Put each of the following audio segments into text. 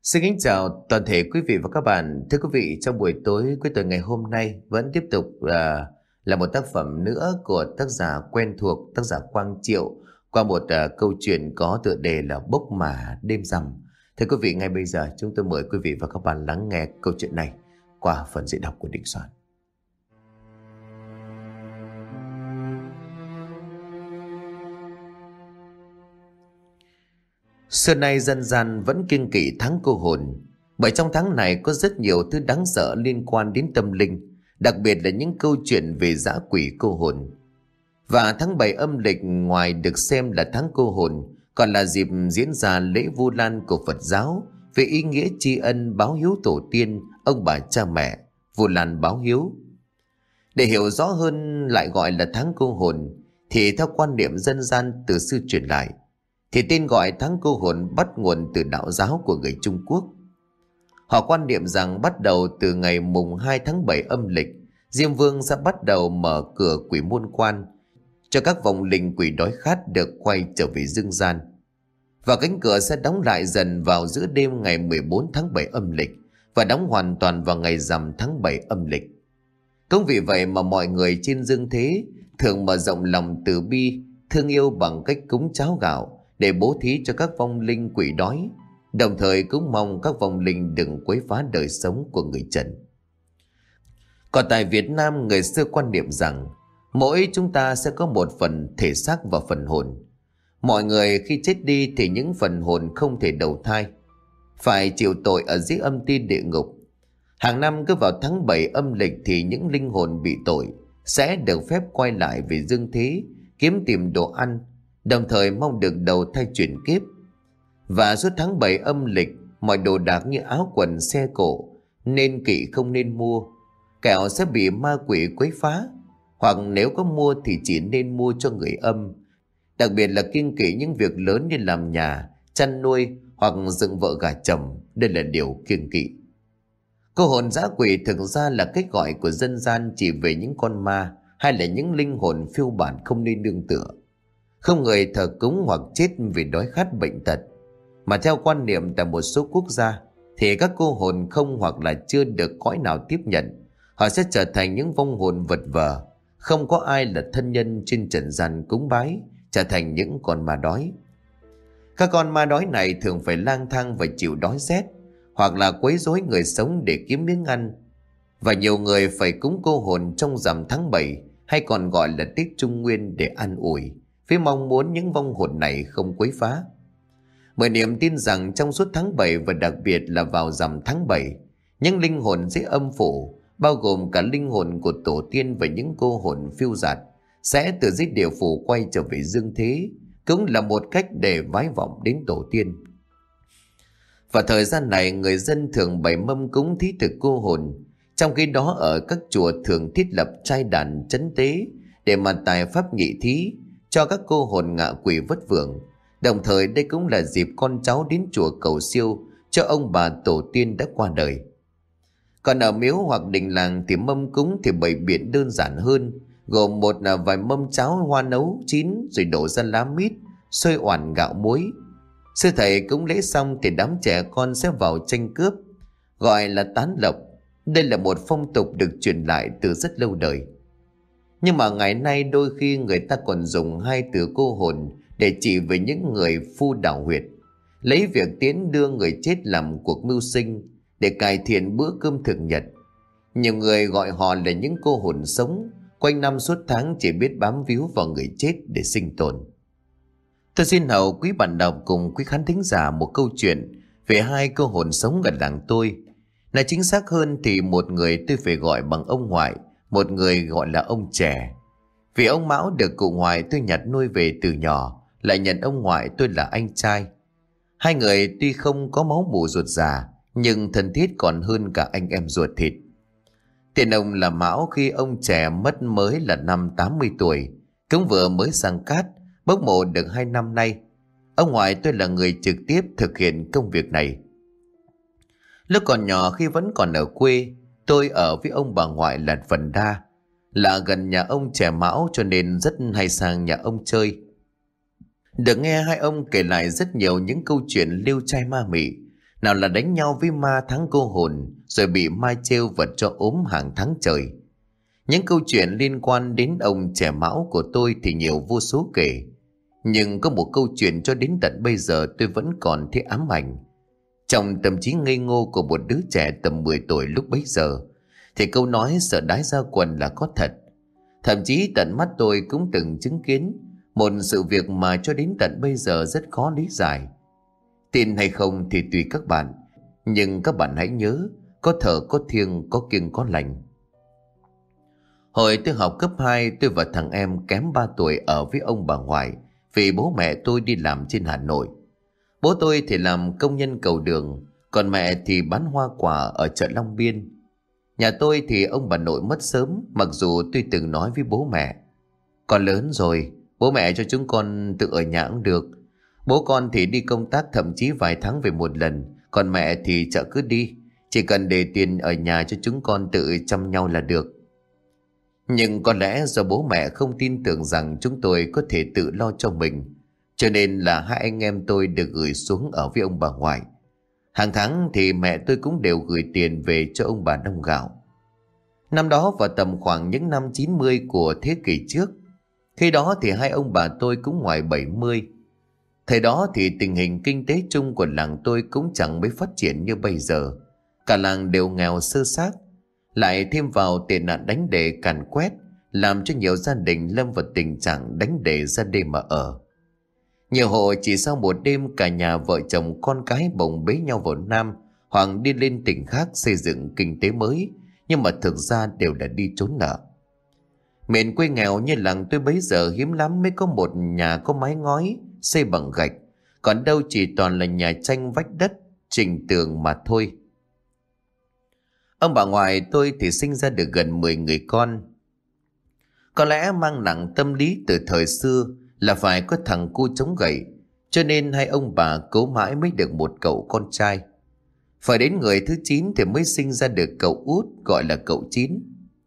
Xin kính chào toàn thể quý vị và các bạn. Thưa quý vị, trong buổi tối cuối tuần ngày hôm nay vẫn tiếp tục là một tác phẩm nữa của tác giả quen thuộc, tác giả Quang Triệu, qua một câu chuyện có tựa đề là Bốc Mả Đêm Rằm. Thưa quý vị, ngay bây giờ chúng tôi mời quý vị và các bạn lắng nghe câu chuyện này qua phần diễn đọc của Đình Soạn. Xưa nay dân gian vẫn kiêng kỵ tháng cô hồn, bởi trong tháng này có rất nhiều thứ đáng sợ liên quan đến tâm linh, đặc biệt là những câu chuyện về dã quỷ cô hồn. Và tháng 7 âm lịch ngoài được xem là tháng cô hồn, còn là dịp diễn ra lễ Vu Lan của Phật giáo về ý nghĩa tri ân báo hiếu tổ tiên, ông bà cha mẹ, Vu Lan báo hiếu. Để hiểu rõ hơn lại gọi là tháng cô hồn, thì theo quan niệm dân gian từ xưa truyền lại, thì tên gọi tháng cô hồn bắt nguồn từ đạo giáo của người Trung Quốc. Họ quan niệm rằng bắt đầu từ ngày mùng 2 tháng 7 âm lịch, Diêm Vương sẽ bắt đầu mở cửa quỷ môn quan, cho các vong linh quỷ đói khát được quay trở về dương gian. Và cánh cửa sẽ đóng lại dần vào giữa đêm ngày 14 tháng 7 âm lịch và đóng hoàn toàn vào ngày rằm tháng 7 âm lịch. Cũng vì vậy mà mọi người trên dương thế thường mở rộng lòng từ bi, thương yêu bằng cách cúng cháo gạo để bố thí cho các vong linh quỷ đói, đồng thời cũng mong các vong linh đừng quấy phá đời sống của người trần. Còn tại Việt Nam, người xưa quan niệm rằng mỗi chúng ta sẽ có một phần thể xác và phần hồn. Mọi người khi chết đi thì những phần hồn không thể đầu thai, phải chịu tội ở dưới âm ti địa ngục. Hàng năm cứ vào tháng 7 âm lịch thì những linh hồn bị tội sẽ được phép quay lại về dương thế, kiếm tìm đồ ăn, đồng thời mong được đầu thai chuyển kiếp. Và suốt tháng 7 âm lịch, mọi đồ đạc như áo quần, xe cộ nên kỵ không nên mua, kẻo sẽ bị ma quỷ quấy phá, hoặc nếu có mua thì chỉ nên mua cho người âm. Đặc biệt là kiêng kỵ những việc lớn như làm nhà, chăn nuôi hoặc dựng vợ gả chồng, đây là điều kiêng kỵ. Cô hồn dã quỷ thực ra là cách gọi của dân gian chỉ về những con ma hay là những linh hồn phiêu bản không nên nương tựa, không người thờ cúng hoặc chết vì đói khát bệnh tật. Mà theo quan niệm tại một số quốc gia thì các cô hồn không hoặc là chưa được cõi nào tiếp nhận, họ sẽ trở thành những vong hồn vật vờ, không có ai là thân nhân trên trần gian cúng bái, trở thành những con ma đói. Các con ma đói này thường phải lang thang và chịu đói rét, hoặc là quấy rối người sống để kiếm miếng ăn. Và nhiều người phải cúng cô hồn trong rằm tháng 7, hay còn gọi là Tết Trung Nguyên, để an ủi, với mong muốn những vong hồn này không quấy phá. Bởi niềm tin rằng trong suốt tháng 7 và đặc biệt là vào rằm tháng 7, những linh hồn dưới âm phủ, bao gồm cả linh hồn của tổ tiên và những cô hồn phiêu dạt, sẽ từ dưới địa phủ quay trở về dương thế, cũng là một cách để vái vọng đến tổ tiên. Vào thời gian này, người dân thường bày mâm cúng thí thực cô hồn, trong khi đó ở các chùa thường thiết lập trai đàn trấn tế để mà tài pháp nhị thí cho các cô hồn ngạ quỷ vất vưởng. Đồng thời đây cũng là dịp con cháu đến chùa cầu siêu cho ông bà tổ tiên đã qua đời. Còn ở miếu hoặc đình làng thì mâm cúng thì bày biện đơn giản hơn, gồm một là vài mâm cháo hoa nấu chín rồi đổ ra lá mít, xôi oản gạo muối. Sư thầy cúng lễ xong thì đám trẻ con sẽ vào tranh cướp, gọi là tán lộc. Đây là một phong tục được truyền lại từ rất lâu đời. Nhưng mà ngày nay đôi khi người ta còn dùng hai từ cô hồn để chỉ về những người phu đảo huyệt, lấy việc tiến đưa người chết làm cuộc mưu sinh để cải thiện bữa cơm thường nhật. Nhiều người gọi họ là những cô hồn sống, quanh năm suốt tháng chỉ biết bám víu vào người chết để sinh tồn. Tôi xin hậu quý bạn đọc cùng quý khán thính giả một câu chuyện về hai cô hồn sống gần làng tôi. Là chính xác hơn thì một người tôi phải gọi bằng ông ngoại, một người gọi là ông trẻ. Vì ông Mão được cụ ngoại tôi nhặt nuôi về từ nhỏ, lại nhận ông ngoại tôi là anh trai. Hai người tuy không có máu mủ ruột già, nhưng thân thiết còn hơn cả anh em ruột thịt. Tiền ông là Mão khi ông trẻ mất mới là năm 80 tuổi, cũng vừa mới sang cát, bốc mộ được 2 năm nay. Ông ngoại tôi là người trực tiếp thực hiện công việc này. Lúc còn nhỏ, khi vẫn còn ở quê, tôi ở với ông bà ngoại là phần đa, là gần nhà ông trẻ Mão, cho nên rất hay sang nhà ông chơi. Được nghe hai ông kể lại rất nhiều những câu chuyện liêu trai ma mị, Nào là đánh nhau với ma thắng cô hồn, rồi bị ma trêu vật cho ốm hàng tháng trời. Những câu chuyện liên quan đến ông trẻ Mão của tôi thì nhiều vô số kể. Nhưng có một câu chuyện cho đến tận bây giờ tôi vẫn còn thấy ám ảnh. Trong tâm trí ngây ngô của một đứa trẻ tầm 10 tuổi lúc bấy giờ, thì câu nói sợ đái ra quần là có thật. Thậm chí tận mắt tôi cũng từng chứng kiến một sự việc mà cho đến tận bây giờ rất khó lý giải. Tin hay không thì tùy các bạn, nhưng các bạn hãy nhớ, có thờ có thiêng, có kiêng có lành. Hồi tôi học cấp 2, tôi và thằng em kém 3 tuổi ở với ông bà ngoại, vì bố mẹ tôi đi làm trên Hà Nội. Bố tôi thì làm công nhân cầu đường, còn mẹ thì bán hoa quả ở chợ Long Biên. Nhà tôi thì ông bà nội mất sớm, mặc dù tôi từng nói với bố mẹ: con lớn rồi, bố mẹ cho chúng con tự ở nhà cũng được. Bố con thì đi công tác thậm chí vài tháng về một lần, còn mẹ thì chợ cứ đi, chỉ cần để tiền ở nhà cho chúng con tự chăm nhau là được. Nhưng có lẽ do bố mẹ không tin tưởng rằng chúng tôi có thể tự lo cho mình, cho nên là hai anh em tôi được gửi xuống ở với ông bà ngoại. Hàng tháng thì mẹ tôi cũng đều gửi tiền về cho ông bà đông gạo. Năm đó vào tầm khoảng những năm 90 của thế kỷ trước. Khi đó thì hai ông bà tôi cũng ngoài 70. Thời đó thì tình hình kinh tế chung của làng tôi cũng chẳng mấy phát triển như bây giờ. Cả làng đều nghèo sơ xác, lại thêm vào tệ nạn đánh đề càn quét, làm cho nhiều gia đình lâm vào tình trạng đánh đề ra đêm mà ở. Nhiều hộ chỉ sau một đêm cả nhà vợ chồng con cái bồng bế nhau vào Nam hoặc đi lên tỉnh khác xây dựng kinh tế mới, nhưng mà thực ra đều là đi trốn nợ. Miền quê nghèo như làng tôi bấy giờ hiếm lắm mới có một nhà có mái ngói xây bằng gạch, còn đâu chỉ toàn là nhà tranh vách đất trình tường mà thôi. Ông bà ngoại tôi thì sinh ra được gần 10 người con. Có lẽ mang nặng tâm lý từ thời xưa là phải có thằng cu chống gậy, cho nên hai ông bà cố mãi mới được một cậu con trai. Phải đến người thứ 9 thì mới sinh ra được cậu út, gọi là cậu Chín.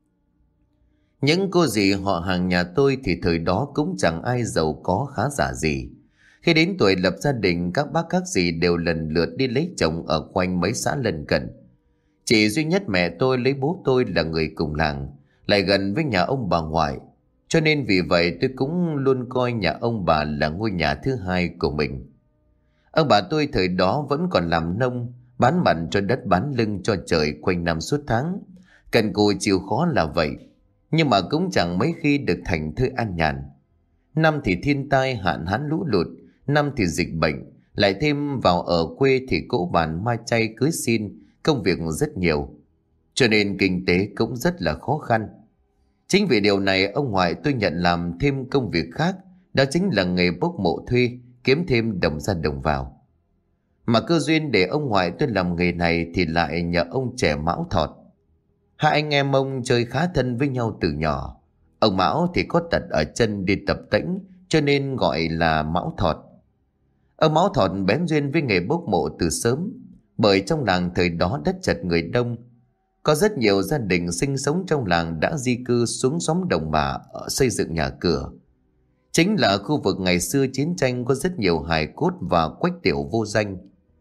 Những cô dì họ hàng nhà tôi thì thời đó cũng chẳng ai giàu có khá giả gì. Khi đến tuổi lập gia đình, các bác các dì đều lần lượt đi lấy chồng ở quanh mấy xã lân cận. Chỉ duy nhất mẹ tôi lấy bố tôi là người cùng làng, lại gần với nhà ông bà ngoại. Cho nên vì vậy tôi cũng luôn coi nhà ông bà là ngôi nhà thứ hai của mình. Ông bà tôi thời đó vẫn còn làm nông, bán mặn cho đất bán lưng cho trời quanh năm suốt tháng. Cần cù chịu khó là vậy, nhưng mà cũng chẳng mấy khi được thành thơi an nhàn. Năm thì thiên tai hạn hán lũ lụt, năm thì dịch bệnh, lại thêm vào ở quê thì cỗ bàn mai chay cưới xin, công việc rất nhiều, cho nên kinh tế cũng rất là khó khăn. Chính vì điều này ông ngoại tôi nhận làm thêm công việc khác, đó chính là nghề bốc mộ thuê, kiếm thêm đồng ra đồng vào. Mà cơ duyên để ông ngoại tôi làm nghề này thì lại nhờ ông trẻ Mão Thọt. Hai anh em ông chơi khá thân với nhau từ nhỏ. Ông Mão thì có tật ở chân đi tập tễnh, cho nên gọi là Mão Thọt. Ông Mão Thọt bén duyên với nghề bốc mộ từ sớm, bởi trong làng thời đó đất chật người đông. Có rất nhiều gia đình sinh sống trong làng đã di cư xuống xóm đồng bả xây dựng nhà cửa. Chính là khu vực ngày xưa chiến tranh có rất nhiều hài cốt và quách tiểu vô danh.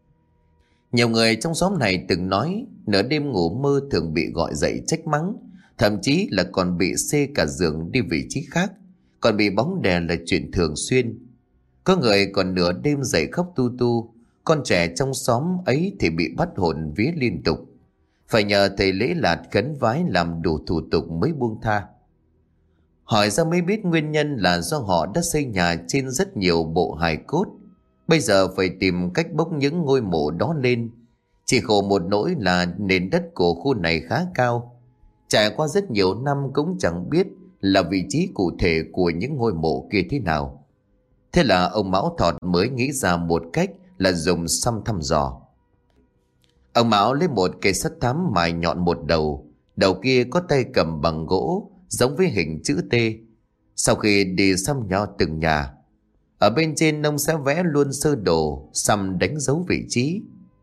Nhiều người trong xóm này từng nói nửa đêm ngủ mơ thường bị gọi dậy trách mắng, thậm chí là còn bị xê cả giường đi vị trí khác, còn bị bóng đè là chuyện thường xuyên. Có người còn nửa đêm dậy khóc tu tu, con trẻ trong xóm ấy thì bị bắt hồn vía liên tục, phải nhờ thầy lễ lạt khấn vái làm đủ thủ tục mới buông tha. Hỏi ra mới biết nguyên nhân là do họ đã xây nhà trên rất nhiều bộ hài cốt, bây giờ phải tìm cách bốc những ngôi mộ đó lên. Chỉ khổ một nỗi là nền đất của khu này khá cao, trải qua rất nhiều năm cũng chẳng biết là vị trí cụ thể của những ngôi mộ kia thế nào. Thế là ông Mão Thọt mới nghĩ ra một cách là dùng xăm thăm dò. Ông Mão lấy một cây sắt thắm mài nhọn một đầu, đầu kia có tay cầm bằng gỗ giống với hình chữ T. Sau khi đi xăm nhỏ từng nhà, ở bên trên ông sẽ vẽ luôn sơ đồ, xăm đánh dấu vị trí.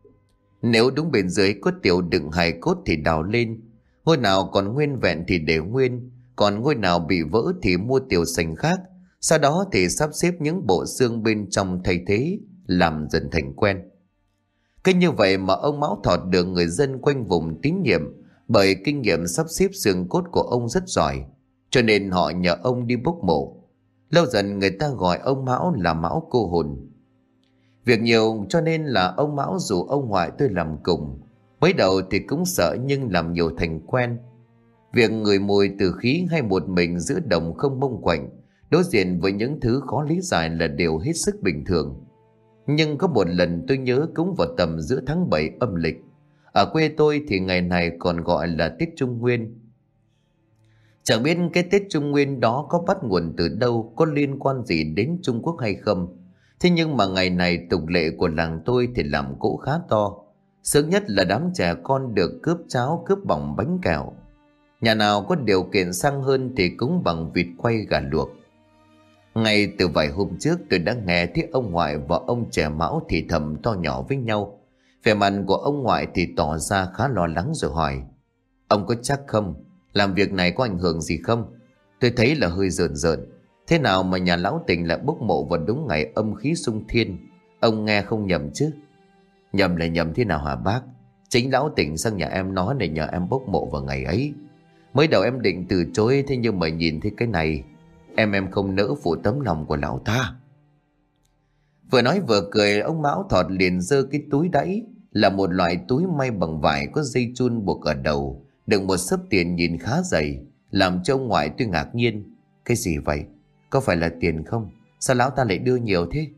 Nếu đúng bên dưới có tiểu đựng hài cốt thì đào lên, ngôi nào còn nguyên vẹn thì để nguyên, còn ngôi nào bị vỡ thì mua tiểu sành khác. Sau đó thì sắp xếp những bộ xương bên trong thay thế, làm dần thành quen. Cứ như vậy mà ông Mão Thọt được người dân quanh vùng tín nhiệm, bởi kinh nghiệm sắp xếp xương cốt của ông rất giỏi, cho nên họ nhờ ông đi bốc mộ. Lâu dần người ta gọi ông Mão là Mão cô hồn. Việc nhiều cho nên là ông Mão rủ ông ngoại tôi làm cùng. Mới đầu thì cũng sợ nhưng làm nhiều thành quen. Việc ngửi mùi từ khí hay một mình giữa đồng không mông quạnh, đối diện với những thứ khó lý giải là điều hết sức bình thường. Nhưng có một lần tôi nhớ cũng vào tầm giữa tháng 7 âm lịch. Ở quê tôi thì ngày này còn gọi là Tết Trung Nguyên. Chẳng biết cái Tết Trung Nguyên đó có bắt nguồn từ đâu, có liên quan gì đến Trung Quốc hay không. Thế nhưng mà ngày này tục lệ của làng tôi thì làm cỗ khá to. Sướng nhất là đám trẻ con được cướp cháo, cướp bỏng bánh kẹo. Nhà nào có điều kiện sang hơn thì cúng bằng vịt quay gà luộc. Ngay từ vài hôm trước tôi đã nghe thấy ông ngoại và ông trẻ Mão thì thầm to nhỏ với nhau. Vẻ mặt của ông ngoại thì tỏ ra khá lo lắng rồi hỏi: "Ông có chắc không? Làm việc này có ảnh hưởng gì không? Tôi thấy là hơi rợn rợn. Thế nào mà nhà lão Tình lại bốc mộ vào đúng ngày âm khí xung thiên? Ông nghe không nhầm chứ?" "Nhầm là nhầm thế nào hả bác? Chính lão Tình sang nhà em nói để nhờ em bốc mộ vào ngày ấy. Mới đầu em định từ chối, thế nhưng mà nhìn thấy cái này, em không nỡ phụ tấm lòng của lão ta." Vừa nói vừa cười, ông Mão Thọt liền giơ cái túi đẫy, là một loại túi may bằng vải có dây chun buộc ở đầu, đựng một xấp tiền nhìn khá dày, làm cho ông ngoại tôi ngạc nhiên. "Cái gì vậy? Có phải là tiền không? Sao lão ta lại đưa nhiều thế?"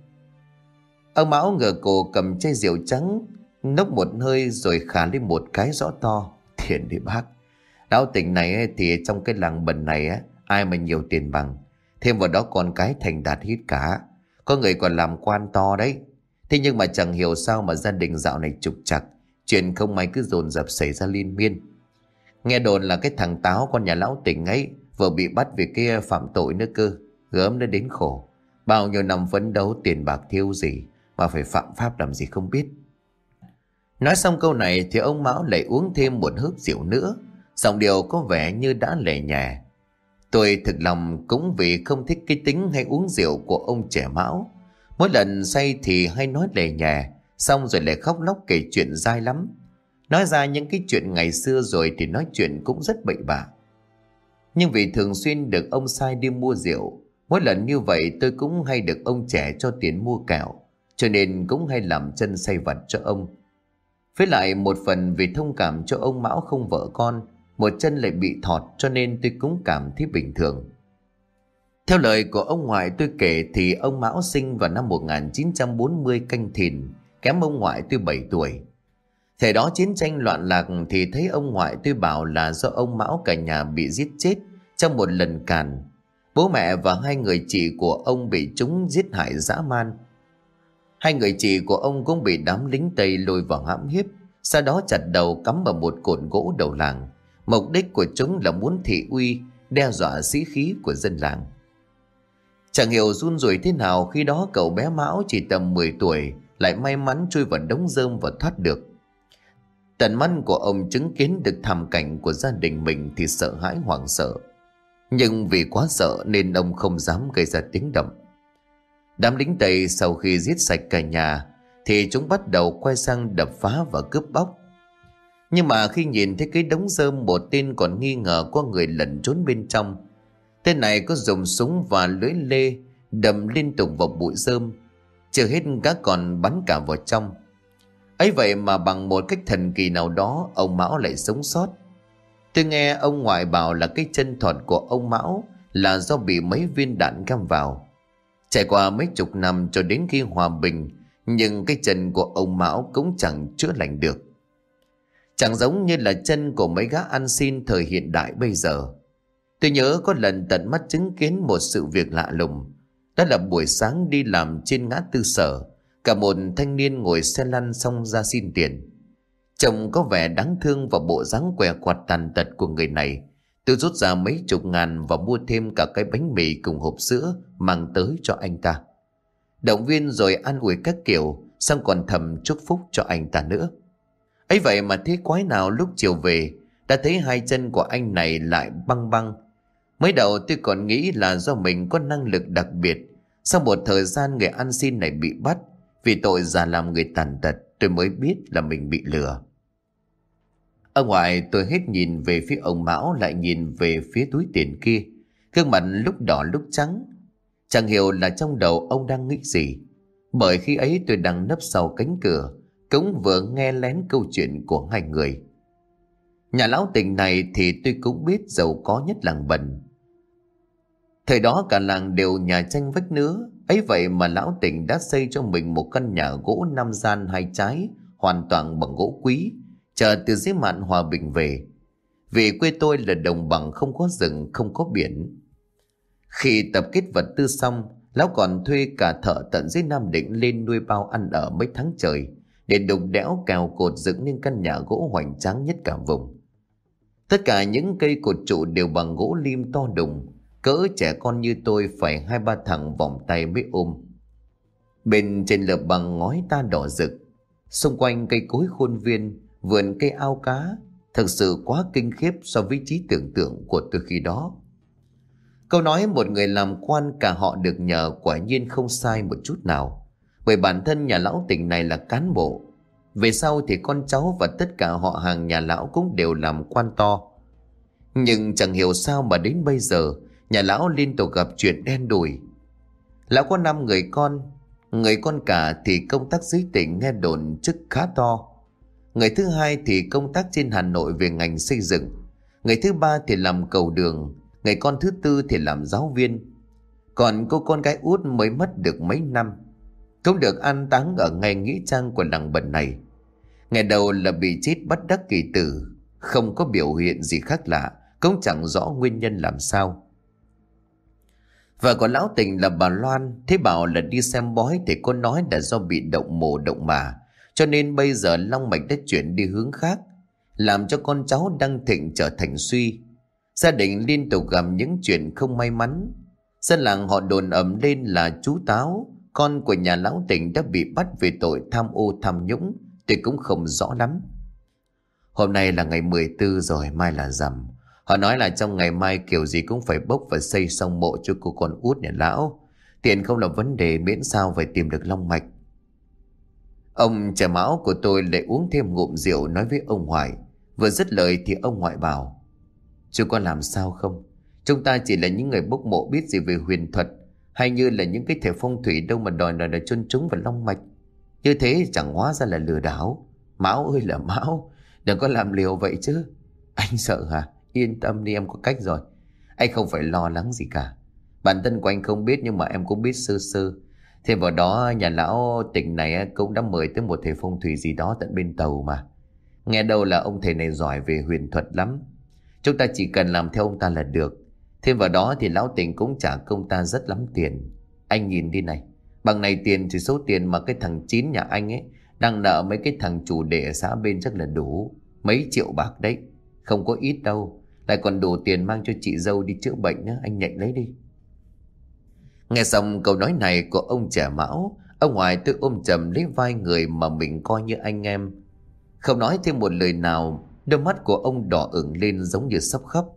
Ông Mão ngửa cổ cầm chai rượu trắng, nốc một hơi rồi khà lên một cái rõ to. "Tiền đi bác. Lão Tình này ấy, thì trong cái làng bần này ấy, ai mà nhiều tiền bằng. Thêm vào đó con cái thành đạt hết cả. Có người còn làm quan to đấy. Thế nhưng mà chẳng hiểu sao mà gia đình dạo này trục trặc, chuyện không may cứ dồn dập xảy ra liên miên. Nghe đồn là cái thằng Táo con nhà lão Tình ấy vừa bị bắt vì cái phạm tội nữa cơ. Gớm nó đến khổ. Bao nhiêu năm phấn đấu tiền bạc thiêu gì mà phải phạm pháp làm gì không biết." Nói xong câu này thì ông Mão lại uống thêm một hớp rượu nữa, giọng điệu có vẻ như đã lè nhẹ. Tôi thực lòng cũng vì không thích cái tính hay uống rượu của ông trẻ Mão. Mỗi lần say thì hay nói lè nhẹ, xong rồi lại khóc lóc kể chuyện dai lắm. Nói ra những cái chuyện ngày xưa rồi thì nói chuyện cũng rất bậy bạ. Nhưng vì thường xuyên được ông sai đi mua rượu, mỗi lần như vậy tôi cũng hay được ông trẻ cho tiền mua kẹo, cho nên cũng hay làm chân say vặt cho ông. Với lại một phần vì thông cảm cho ông Mão không vợ con, một chân lại bị thọt, cho nên tôi cũng cảm thấy bình thường. Theo lời của ông ngoại tôi kể thì ông Mão sinh vào năm 1940 Canh Thìn, kém ông ngoại tôi 7 tuổi. Thời đó chiến tranh loạn lạc thì thấy ông ngoại tôi bảo là do ông Mão cả nhà bị giết chết trong một lần càn. Bố mẹ và hai người chị của ông bị chúng giết hại dã man. Hai người chị của ông cũng bị đám lính Tây lôi vào hãm hiếp, sau đó chặt đầu cắm vào một cột gỗ đầu làng. Mục đích của chúng là muốn thị uy, đe dọa sĩ khí của dân làng. Chẳng hiểu run rủi thế nào khi đó cậu bé Mão chỉ tầm 10 tuổi lại may mắn chui vào đống rơm và thoát được. Tận mắt của ông chứng kiến được thảm cảnh của gia đình mình thì sợ hãi hoảng sợ. Nhưng vì quá sợ nên ông không dám gây ra tiếng động. Đám lính Tây sau khi giết sạch cả nhà thì chúng bắt đầu quay sang đập phá và cướp bóc. Nhưng mà khi nhìn thấy cái đống rơm, một tên còn nghi ngờ có người lẩn trốn bên trong. Tên này có dùng súng và lưỡi lê đâm liên tục vào bụi rơm. Chưa hết gã còn bắn cả vào trong. Ấy vậy mà bằng một cách thần kỳ nào đó ông Mão lại sống sót. Tôi nghe ông ngoại bảo là cái chân thọt của ông Mão là do bị mấy viên đạn găm vào. Trải qua mấy chục năm cho đến khi hòa bình, nhưng cái chân của ông Mão cũng chẳng chữa lành được. Chẳng giống như là chân của mấy gã ăn xin thời hiện đại bây giờ. Tôi nhớ có lần tận mắt chứng kiến một sự việc lạ lùng. Đó là buổi sáng đi làm trên ngã tư Sở, cả một thanh niên ngồi xe lăn xong ra xin tiền. Trông có vẻ đáng thương và bộ dáng què quặt tàn tật của người này. Tôi rút ra mấy chục ngàn và mua thêm cả cái bánh mì cùng hộp sữa mang tới cho anh ta. Động viên rồi an ủi các kiểu, xong còn thầm chúc phúc cho anh ta nữa. Ấy vậy mà thế quái nào lúc chiều về đã thấy hai chân của anh này lại băng băng. Mới đầu tôi còn nghĩ là do mình có năng lực đặc biệt. Sau một thời gian người ăn xin này bị bắt vì tội già làm người tàn tật. tôi mới biết là mình bị lừa. Ông ngoại tôi hết nhìn về phía ông Mão lại nhìn về phía túi tiền kia. Gương mặt lúc đỏ lúc trắng. Chẳng hiểu là trong đầu ông đang nghĩ gì. Bởi khi ấy tôi đang nấp sau cánh cửa, cũng vừa nghe lén câu chuyện của hai người. Nhà lão Tình này thì tôi cũng biết giàu có nhất làng Bần. Thời đó cả làng đều nhà tranh vách nứa. Ấy vậy mà lão Tình đã xây cho mình một căn nhà gỗ 5 gian 2 trái, hoàn toàn bằng gỗ quý, chờ từ dưới mạn hòa bình về. Vì quê tôi là đồng bằng, không có rừng, không có biển. Khi tập kết vật tư xong, lão còn thuê cả thợ tận dưới Nam Định lên nuôi bao ăn ở mấy tháng trời, để đục đẽo cào cột dựng nên căn nhà gỗ hoành tráng nhất cả vùng. Tất cả những cây cột trụ đều bằng gỗ lim to đùng, cỡ trẻ con như tôi phải 2-3 thằng vòng tay mới ôm. Bên trên lợp bằng ngói ta đỏ rực, xung quanh cây cối khuôn viên, vườn cây ao cá, thực sự quá kinh khiếp so với trí tưởng tượng của tôi khi đó. Câu nói một người làm quan cả họ được nhờ quả nhiên không sai một chút nào, bởi bản thân nhà lão Tình này là cán bộ. Về sau thì con cháu và tất cả họ hàng nhà lão cũng đều làm quan to. Nhưng chẳng hiểu sao mà đến bây giờ nhà lão liên tục gặp chuyện đen đủi. Lão có 5 người con cả thì công tác dưới tỉnh nghe đồn chức khá to. Người thứ hai thì công tác trên Hà Nội về ngành xây dựng. Người thứ ba thì làm cầu đường. Người con thứ tư thì làm giáo viên. Còn cô con gái út mới mất được mấy năm, cũng được an táng ở ngay nghĩa trang của làng Bần này. Ngày đầu là bị chết bất đắc kỳ tử, không có biểu hiện gì khác lạ, cũng chẳng rõ nguyên nhân làm sao. Vợ của lão Tình là bà Loan, thế bảo là đi xem bói thì cô nói là do bị động mồ động mả, cho nên bây giờ long mạch đã chuyển đi hướng khác, làm cho con cháu đang thịnh trở thành suy. Gia đình liên tục gặp những chuyện không may mắn. Dân làng họ đồn ầm lên là chú Táo, con của nhà lão Tình, đã bị bắt về tội tham ô tham nhũng, thì cũng không rõ lắm. Hôm nay là ngày 14 rồi, mai là rằm. Họ nói là trong ngày mai kiểu gì cũng phải bốc và xây xong mộ cho cô con út nhà lão. Tiền không là vấn đề, miễn sao phải tìm được long mạch. Ông trẻ Mão của tôi lại uống thêm ngụm rượu nói với ông ngoại. Vừa dứt lời thì ông ngoại bảo: "Chú có làm sao không? Chúng ta chỉ là những người bốc mộ, biết gì về huyền thuật, hay như là những cái thể phong thủy đâu mà đòi là chôn chúng vào long mạch. Như thế chẳng hóa ra là lừa đảo. Mão ơi là Mão, đừng có làm liều vậy chứ." "Anh sợ hả? Yên tâm đi, em có cách rồi. Anh không phải lo lắng gì cả. Bản thân của anh không biết nhưng mà em cũng biết sơ sơ. Thêm vào đó nhà lão Tình này cũng đã mời tới một thầy phong thủy gì đó tận bên Tàu mà. Nghe đâu là ông thầy này giỏi về huyền thuật lắm. Chúng ta chỉ cần làm theo ông ta là được. Thêm vào đó thì lão Tình cũng trả công ta rất lắm tiền. Anh nhìn đi này, bằng này tiền thì số tiền mà cái thằng Chín nhà anh ấy đang nợ mấy cái thằng chủ đề ở xã bên chắc là đủ mấy triệu bạc đấy. Không có ít đâu, lại còn đủ tiền mang cho chị dâu đi chữa bệnh nữa, anh nhận lấy đi." Nghe xong câu nói này của ông trẻ Mão, ông ngoại tôi ôm chầm lấy vai người mà mình coi như anh em, không nói thêm một lời nào. Đôi mắt của ông đỏ ửng lên giống như sắp khóc.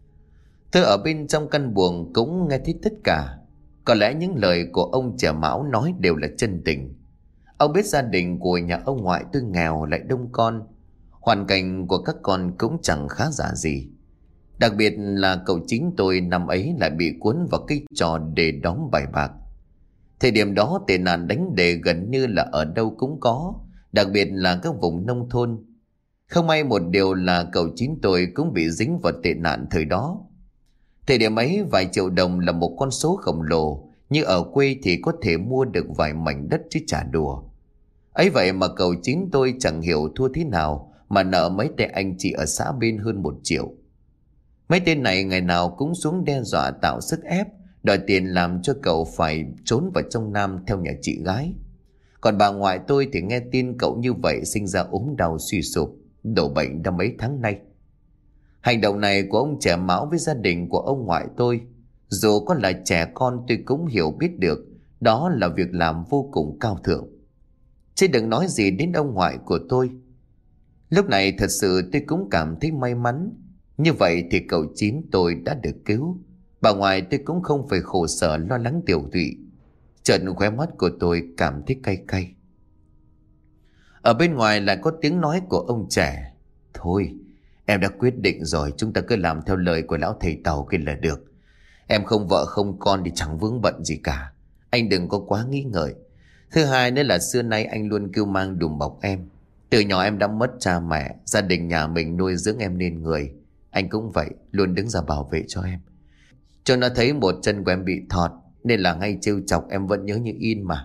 Tôi ở bên trong căn buồng cũng nghe thấy tất cả. Có lẽ những lời của ông trẻ Mão nói đều là chân tình. Ông biết gia đình của nhà ông ngoại tôi nghèo lại đông con, hoàn cảnh của các con cũng chẳng khá giả gì. Đặc biệt là cậu Chính tôi năm ấy lại bị cuốn vào cái trò đề đóm bài bạc. Thời điểm đó tệ nạn đánh đề gần như là ở đâu cũng có, đặc biệt là các vùng nông thôn. Không may một điều là cậu Chín tôi cũng bị dính vào tệ nạn thời đó. Thời điểm ấy vài triệu đồng là một con số khổng lồ, như ở quê thì có thể mua được vài mảnh đất chứ chả đùa. Ấy vậy mà cậu Chín tôi chẳng hiểu thua thế nào mà nợ mấy tay anh chị ở xã bên hơn 1 triệu. Mấy tên này ngày nào cũng xuống đe dọa tạo sức ép, đòi tiền làm cho cậu phải trốn vào trong Nam theo nhà chị gái. Còn bà ngoại tôi thì nghe tin cậu như vậy sinh ra ốm đau suy sụp, đổ bệnh đã mấy tháng nay. Hành động này của ông trẻ Mão với gia đình của ông ngoại tôi, dù có là trẻ con tôi cũng hiểu biết được đó là việc làm vô cùng cao thượng. Chứ đừng nói gì đến ông ngoại của tôi. Lúc này thật sự tôi cũng cảm thấy may mắn. Như vậy thì cậu Chín tôi đã được cứu. Bà ngoại tôi cũng không phải khổ sở lo lắng tiểu tụy. Chợt khóe mắt của tôi cảm thấy cay cay. Ở bên ngoài lại có tiếng nói của ông trẻ. Thôi, em đã quyết định rồi, chúng ta cứ làm theo lời của lão thầy Tàu kia là được. Em không vợ không con thì chẳng vướng bận gì cả. Anh đừng có quá nghĩ ngợi. Thứ hai nữa là xưa nay anh luôn kêu mang đùm bọc em. Từ nhỏ em đã mất cha mẹ, gia đình nhà mình nuôi dưỡng em nên người. Anh cũng vậy, luôn đứng ra bảo vệ cho em. Cho nó thấy một chân của em bị thọt, nên là ngay trêu chọc em vẫn nhớ như in mà.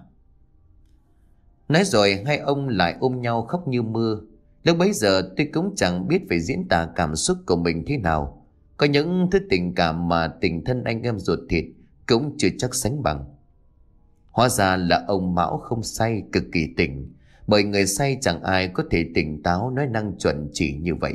Nói rồi hai ông lại ôm nhau khóc như mưa. Lúc bấy giờ tôi cũng chẳng biết phải diễn tả cảm xúc của mình thế nào. Có những thứ tình cảm mà tình thân anh em ruột thịt cũng chưa chắc sánh bằng. Hóa ra là ông Mão không say, cực kỳ tỉnh. Bởi người say chẳng ai có thể tỉnh táo nói năng chuẩn chỉ như vậy.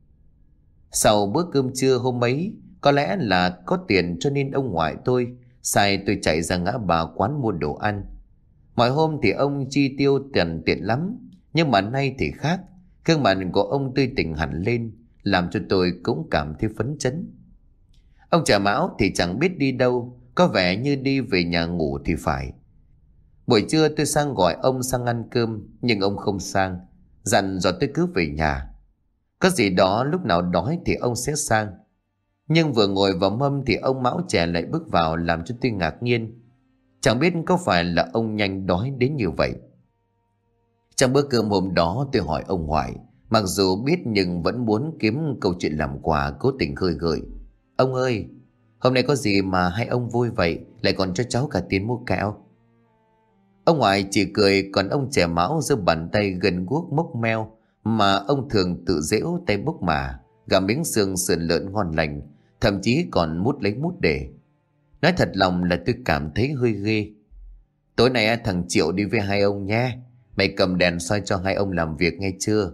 Sau bữa cơm trưa hôm ấy, có lẽ là có tiền cho nên ông ngoại tôi sai tôi chạy ra ngã ba quán mua đồ ăn. Mọi hôm thì ông chi tiêu tiền tiện lắm, nhưng mà nay thì khác. Gương mặt của ông tươi tỉnh hẳn lên, làm cho tôi cũng cảm thấy phấn chấn. Ông Trà Mão thì chẳng biết đi đâu, có vẻ như đi về nhà ngủ thì phải. Buổi trưa tôi sang gọi ông sang ăn cơm, nhưng ông không sang, dặn dò tôi cứ về nhà. Có gì đó lúc nào đói thì ông sẽ sang. Nhưng vừa ngồi vào mâm thì ông Mão trẻ lại bước vào, làm cho tôi ngạc nhiên. Chẳng biết có phải là ông nhanh đói đến như vậy. Trong bữa cơm hôm đó tôi hỏi ông ngoại, mặc dù biết nhưng vẫn muốn kiếm câu chuyện làm quà, cố tình khơi gợi. Ông ơi, hôm nay có gì mà hai ông vui vậy, lại còn cho cháu cả tiền mua kẹo? Ông ngoại chỉ cười, còn ông trẻ Mão giơ bàn tay gần guốc mốc meo mà ông thường tự giễu tay bốc mà, gặm miếng xương sườn lợn ngon lành, thậm chí còn mút lấy mút để. Nói thật lòng là tôi cảm thấy hơi ghê. Tối nay thằng Triệu đi với hai ông nhé. Mày cầm đèn soi cho hai ông làm việc nghe chưa?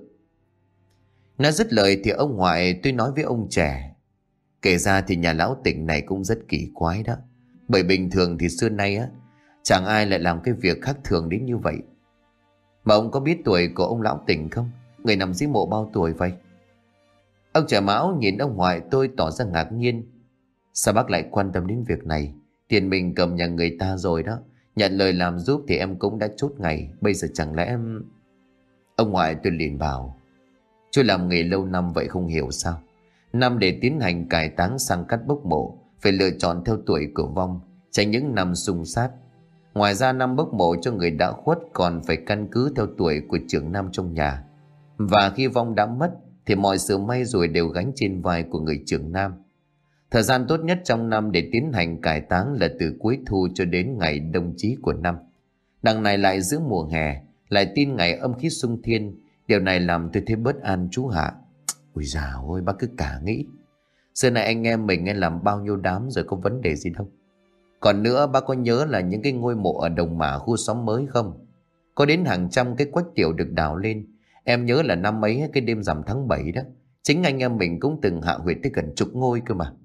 Nói dứt lời thì ông ngoại tôi nói với ông trẻ. Kể ra thì nhà lão Tỉnh này cũng rất kỳ quái đó. Bởi bình thường thì xưa nay chẳng ai lại làm cái việc khác thường đến như vậy. Mà ông có biết tuổi của ông lão Tỉnh không? Người nằm dưới mộ bao tuổi vậy? Ông trẻ Mão nhìn ông ngoại tôi tỏ ra ngạc nhiên. Sao bác lại quan tâm đến việc này? Tiền mình cầm nhà người ta rồi đó. Nhận lời làm giúp thì em cũng đã chốt ngày. Bây giờ chẳng lẽ em... Ông ngoại tôi liền bảo. Chú làm nghề lâu năm vậy không hiểu sao? Năm để tiến hành cải táng sang cắt bốc mộ phải lựa chọn theo tuổi của vong, tránh những năm xung sát. Ngoài ra năm bốc mộ cho người đã khuất còn phải căn cứ theo tuổi của trưởng nam trong nhà. Và khi vong đã mất thì mọi sự may rủi đều gánh trên vai của người trưởng nam. Thời gian tốt nhất trong năm để tiến hành cải táng là từ cuối thu cho đến ngày đông chí của năm. Đằng này lại giữa mùa hè, lại tin ngày âm khí xung thiên. Điều này làm tôi thấy bất an chú Hạ. Ôi dào ôi, bác cứ cả nghĩ. Xưa này anh em mình làm bao nhiêu đám rồi, có vấn đề gì đâu. Còn nữa, bác có nhớ là những cái ngôi mộ ở Đồng Mả khu xóm mới không? Có đến hàng trăm cái quách tiểu được đào lên. Em nhớ là năm ấy cái đêm rằm tháng 7 đó, chính anh em mình cũng từng hạ huyệt tới gần chục ngôi cơ mà.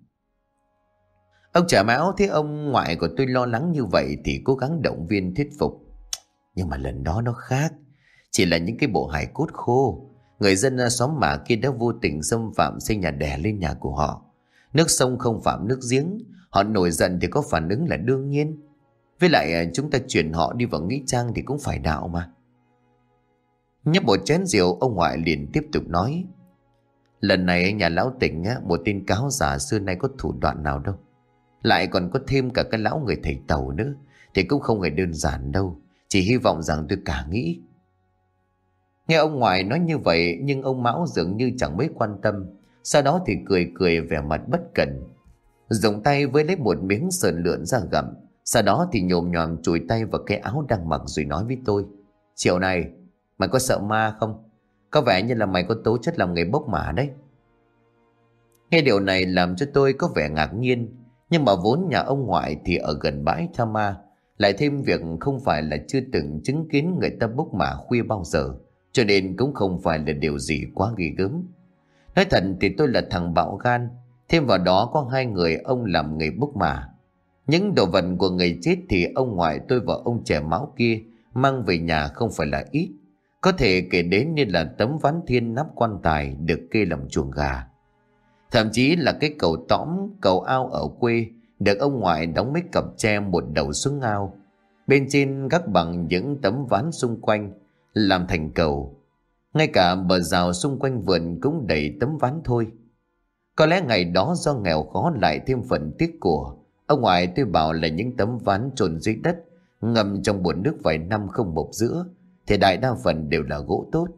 Ông Trà Mão thấy ông ngoại của tôi lo lắng như vậy thì cố gắng động viên thuyết phục. Nhưng mà lần đó nó khác. Chỉ là những cái bộ hài cốt khô. Người dân xóm Mả kia đã vô tình xâm phạm xây nhà đè lên nhà của họ. Nước sông không phạm nước giếng. Họ nổi giận thì có phản ứng là đương nhiên. Với lại chúng ta chuyển họ đi vào nghĩa trang thì cũng phải đạo mà. Nhấp một chén rượu, ông ngoại liền tiếp tục nói. Lần này nhà lão Tỉnh một tên cáo giả xưa nay có thủ đoạn nào đâu. Lại còn có thêm cả cái lão người thầy Tàu nữa, thì cũng không hề đơn giản đâu. Chỉ hy vọng rằng tôi cả nghĩ. Nghe ông ngoại nói như vậy, nhưng ông Mão dường như chẳng mấy quan tâm. Sau đó thì cười cười vẻ mặt bất cẩn, dùng tay với lấy một miếng sườn lượn ra gặm. Sau đó thì nhồm nhòm chùi tay vào cái áo đang mặc rồi nói với tôi. Chiều này mày có sợ ma không? Có vẻ như là mày có tố chất làm nghề bốc mả đấy. Nghe điều này làm cho tôi có vẻ ngạc nhiên. Nhưng mà vốn nhà ông ngoại thì ở gần bãi tha ma, lại thêm việc không phải là chưa từng chứng kiến người ta bốc mả khuya bao giờ, cho nên cũng không phải là điều gì quá ghê gớm. Nói thật thì tôi là thằng bạo gan, thêm vào đó có hai người ông làm nghề bốc mả. Những đồ vật của người chết thì ông ngoại tôi và ông trẻ Mão kia mang về nhà không phải là ít. Có thể kể đến như là tấm ván thiên nắp quan tài được kê làm chuồng gà. Thậm chí là cái cầu tõm, cầu ao ở quê được ông ngoại đóng mấy cặp tre một đầu xuống ao. Bên trên gác bằng những tấm ván xung quanh làm thành cầu. Ngay cả bờ rào xung quanh vườn cũng đầy tấm ván thôi. Có lẽ ngày đó do nghèo khó lại thêm phần tiếc của, ông ngoại tôi bảo là những tấm ván chôn dưới đất, ngâm trong bồn nước vài năm không mục rữa, thì đại đa phần đều là gỗ tốt.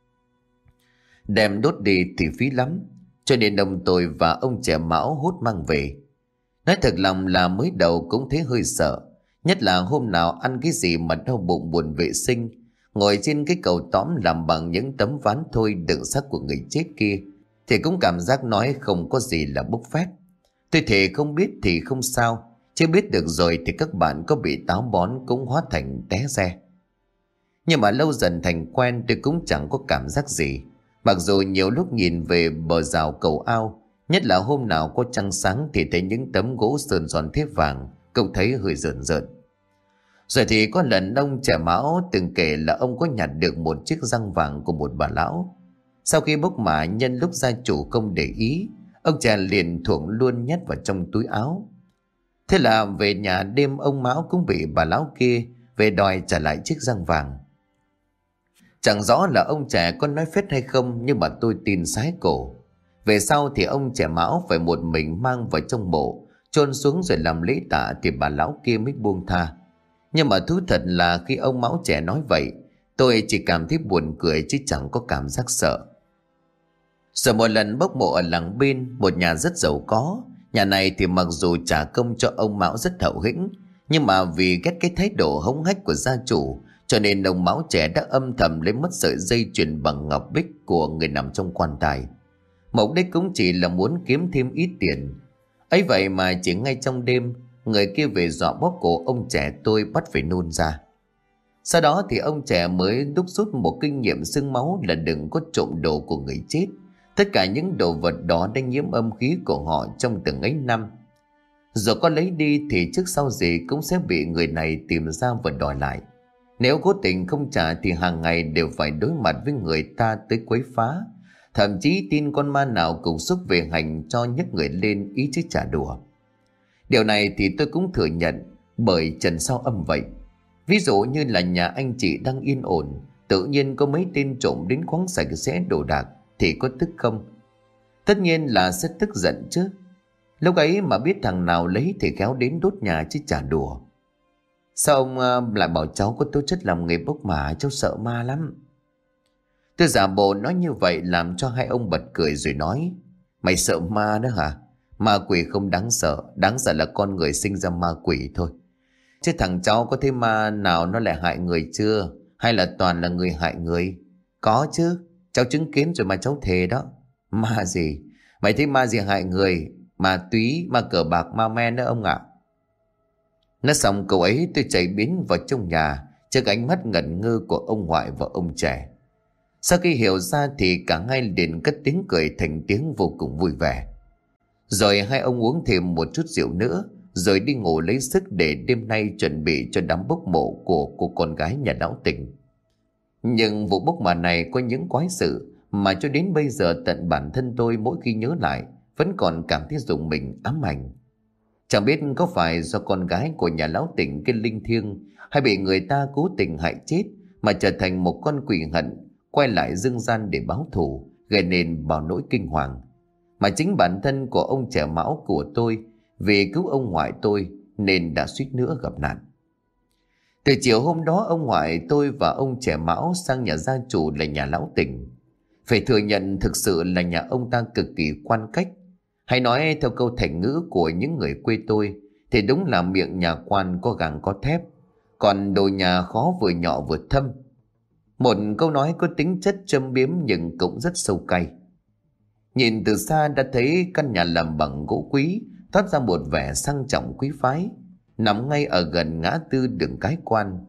Đem đốt đi thì phí lắm, cho nên ông tôi và ông trẻ Mão hốt mang về. Nói thật lòng là mới đầu cũng thấy hơi sợ, nhất là hôm nào ăn cái gì mà đau bụng buồn vệ sinh, ngồi trên cái cầu tõm làm bằng những tấm ván thôi đựng xác của người chết kia, thì cũng cảm giác nói không có gì là bốc phét. Tôi thề không biết thì không sao, chứ biết được rồi thì các bạn có bị táo bón cũng hóa thành té re. Nhưng mà lâu dần thành quen, tôi cũng chẳng có cảm giác gì. Mặc dù nhiều lúc nhìn về bờ rào cầu ao, nhất là hôm nào có trăng sáng, thì thấy những tấm gỗ sơn giòn thép vàng, cậu thấy hơi rợn rợn. Rồi thì có lần ông trẻ Mão từng kể là ông có nhặt được một chiếc răng vàng của một bà lão. Sau khi bốc mả, nhân lúc gia chủ không để ý, ông trẻ liền thuộm luôn nhét vào trong túi áo. Thế là về nhà đêm ông Mão cũng bị bà lão kia về đòi trả lại chiếc răng vàng. Chẳng rõ là ông trẻ có nói phết hay không, nhưng mà tôi tin sái cổ. Về sau thì ông trẻ Mão phải một mình mang vào trong mộ, chôn xuống rồi làm lễ tạ, thì bà lão kia mới buông tha. Nhưng mà thú thật là khi ông Mão trẻ nói vậy, tôi chỉ cảm thấy buồn cười chứ chẳng có cảm giác sợ. Rồi một lần bốc mộ ở làng bên, một nhà rất giàu có. Nhà này thì mặc dù trả công cho ông Mão rất hậu hĩnh, nhưng mà vì ghét cái thái độ hống hách của gia chủ, cho nên ông Mão trẻ đã âm thầm lấy mất sợi dây chuyền bằng ngọc bích của người nằm trong quan tài. Mục đích cũng chỉ là muốn kiếm thêm ít tiền. Ấy vậy mà chỉ ngay trong đêm, người kia về dọa bóp cổ ông trẻ tôi bắt phải nôn ra. Sau đó thì ông trẻ mới đúc rút một kinh nghiệm xưng máu là đừng có trộm đồ của người chết. Tất cả những đồ vật đó đã nhiễm âm khí của họ trong từng ấy năm. Rồi có lấy đi thì trước sau gì cũng sẽ bị người này tìm ra và đòi lại. Nếu cố tình không trả thì hàng ngày đều phải đối mặt với người ta tới quấy phá. Thậm chí tin con ma nào cùng xúc về hành cho nhấc người lên ý chứ trả đùa. Điều này thì tôi cũng thừa nhận, bởi trần sao âm vậy. Ví dụ như là nhà anh chị đang yên ổn, tự nhiên có mấy tên trộm đến khoáng sạch sẽ đồ đạc, thì có tức không? Tất nhiên là sẽ tức giận chứ. Lúc ấy mà biết thằng nào lấy thì khéo đến đốt nhà chứ chả đùa. Sao ông lại bảo cháu có tố chất làm nghề bốc mả? Cháu sợ ma lắm. Tôi giả bộ nói như vậy làm cho hai ông bật cười rồi nói: Mày sợ ma đó hả? Ma quỷ không đáng sợ là con người sinh ra ma quỷ thôi. Chứ thằng cháu có thấy ma nào nó lại hại người chưa? Hay là toàn là người hại người? Có chứ, cháu chứng kiến rồi mà cháu thề đó. Ma gì? Mày thấy ma gì hại người? Ma túy, ma cờ bạc, ma men đó ông ạ. Nói xong câu ấy, tôi chạy biến vào trong nhà trước ánh mắt ngẩn ngơ của ông ngoại và ông trẻ. Sau khi hiểu ra thì cả hai liền cất tiếng cười thành tiếng vô cùng vui vẻ. Rồi hai ông uống thêm một chút rượu nữa, rồi đi ngủ lấy sức để đêm nay chuẩn bị cho đám bốc mộ của cô con gái nhà lão Tỉnh. Nhưng vụ bốc mả này có những quái sự mà cho đến bây giờ tận bản thân tôi mỗi khi nhớ lại vẫn còn cảm thấy rùng mình, ám ảnh. Chẳng biết có phải do con gái của nhà lão Tỉnh cái linh thiêng, hay bị người ta cố tình hại chết mà trở thành một con quỷ hận quay lại dương gian để báo thù, gây nên bao nỗi kinh hoàng. Mà chính bản thân của ông trẻ Mão của tôi vì cứu ông ngoại tôi nên đã suýt nữa gặp nạn. Từ chiều hôm đó, ông ngoại tôi và ông trẻ Mão sang nhà gia chủ là nhà lão Tỉnh. Phải thừa nhận thực sự là nhà ông ta cực kỳ quan cách. Hay nói theo câu thành ngữ của những người quê tôi thì đúng là miệng nhà quan có gàng có thép, còn đồ nhà khó vừa nhỏ vừa thâm. Một câu nói có tính chất châm biếm nhưng cũng rất sâu cay. Nhìn từ xa đã thấy căn nhà làm bằng gỗ quý toát ra một vẻ sang trọng quý phái, nằm ngay ở gần ngã tư đường Cái Quan.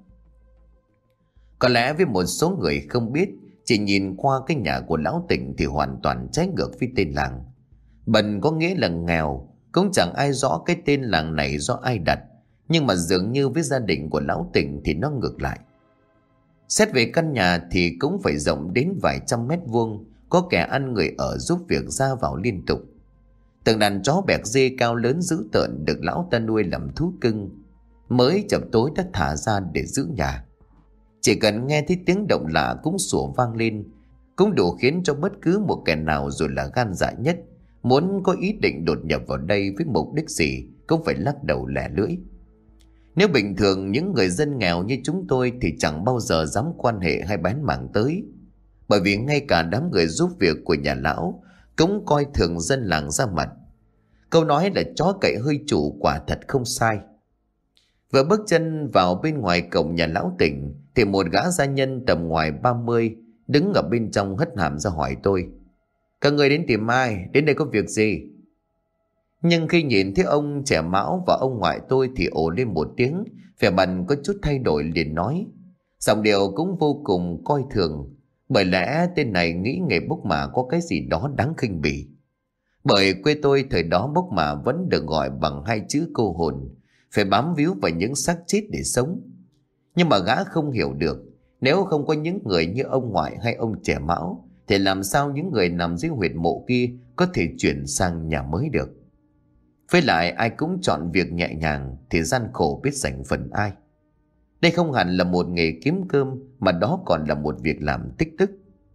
Có lẽ với một số người không biết, chỉ nhìn qua cái nhà của lão Tỉnh thì hoàn toàn trái ngược với tên làng. Bần có nghĩa là nghèo, cũng chẳng ai rõ cái tên làng này do ai đặt, nhưng mà dường như với gia đình của lão Tỉnh thì nó ngược lại. Xét về căn nhà thì cũng phải rộng đến vài trăm mét vuông, có kẻ ăn người ở giúp việc ra vào liên tục. Từng đàn chó bẹc dê cao lớn dữ tợn được lão ta nuôi làm thú cưng, mới chập tối đã thả ra để giữ nhà. Chỉ cần nghe thấy tiếng động lạ cũng sủa vang lên, cũng đủ khiến cho bất cứ một kẻ nào dù là gan dạ nhất, muốn có ý định đột nhập vào đây với mục đích gì cũng phải lắc đầu lẻ lưỡi. Nếu bình thường những người dân nghèo như chúng tôi thì chẳng bao giờ dám quan hệ hay bén mảng tới, bởi vì ngay cả đám người giúp việc của nhà lão cũng coi thường dân làng ra mặt. Câu nói là chó cậy hơi chủ quả thật không sai. Vừa bước chân vào bên ngoài cổng nhà lão Tỉnh thì một gã gia nhân tầm ngoài 30 đứng ở bên trong hất hàm ra hỏi tôi: "Các người đến tìm ai? Đến đây có việc gì?" Nhưng khi nhìn thấy ông trẻ Mão và ông ngoại tôi thì ồ lên một tiếng, vẻ mặt có chút thay đổi, liền nói, giọng điệu cũng vô cùng coi thường, bởi lẽ tên này nghĩ nghề bốc mả có cái gì đó đáng khinh bỉ. Bởi quê tôi thời đó bốc mả vẫn được gọi bằng hai chữ cô hồn, phải bám víu vào những xác chết để sống. Nhưng mà gã không hiểu được, nếu không có những người như ông ngoại hay ông trẻ Mão thì làm sao những người nằm dưới huyệt mộ kia có thể chuyển sang nhà mới được. Với lại ai cũng chọn việc nhẹ nhàng thì gian khổ biết dành phần ai. Đây không hẳn là một nghề kiếm cơm, mà đó còn là một việc làm tích đức.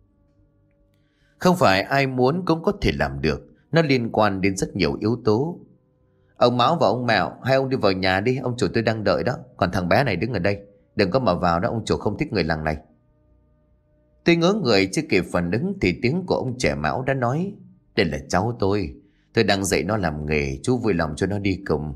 Không phải ai muốn cũng có thể làm được, nó liên quan đến rất nhiều yếu tố. Ông Mão và ông Mẹo, hai ông đi vào nhà đi, ông chủ tôi đang đợi đó. Còn thằng bé này đứng ở đây, đừng có mà vào đó, ông chủ không thích người làng này. Tôi ngớ người chưa kịp phản ứng thì tiếng của ông trẻ Mão đã nói: "Đây là cháu tôi đang dạy nó làm nghề, chú vui lòng cho nó đi cùng."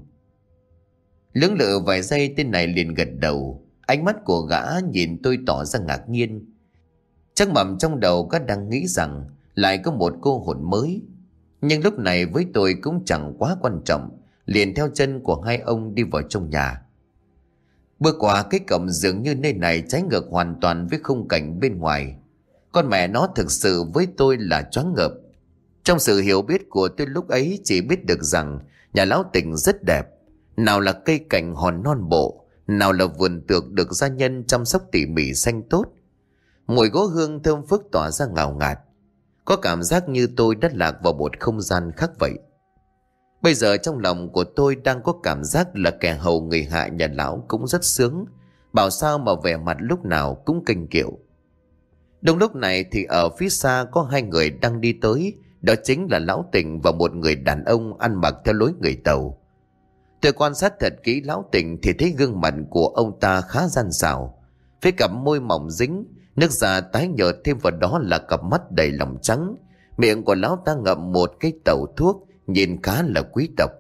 Lưỡng lự vài giây tên này liền gật đầu. Ánh mắt của gã nhìn tôi tỏ ra ngạc nhiên. Chắc mầm trong đầu gã đang nghĩ rằng lại có một cô hồn mới. Nhưng lúc này với tôi cũng chẳng quá quan trọng, liền theo chân của hai ông đi vào trong nhà. Bước qua cái cổng dường như nơi này trái ngược hoàn toàn với khung cảnh bên ngoài. Con mẹ nó, thực sự với tôi là choáng ngợp. Trong sự hiểu biết của tôi lúc ấy chỉ biết được rằng nhà lão Tỉnh rất đẹp. Nào là cây cảnh hòn non bộ, nào là vườn tược được gia nhân chăm sóc tỉ mỉ xanh tốt. Mùi gỗ hương thơm phức tỏa ra ngào ngạt. Có cảm giác như tôi đã lạc vào một không gian khác vậy. Bây giờ trong lòng của tôi đang có cảm giác là kẻ hầu người hạ nhà lão cũng rất sướng, bảo sao mà vẻ mặt lúc nào cũng kênh kiệu. Đúng lúc này thì ở phía xa có hai người đang đi tới. Đó chính là lão Tỉnh và một người đàn ông ăn mặc theo lối người Tàu. Tôi quan sát thật kỹ lão Tỉnh thì thấy gương mặt của ông ta khá gian xảo, với cặp môi mỏng dính, nước da tái nhợt, thêm vào đó là cặp mắt đầy lòng trắng. Miệng của lão ta ngậm một cái tàu thuốc, nhìn khá là quý tộc.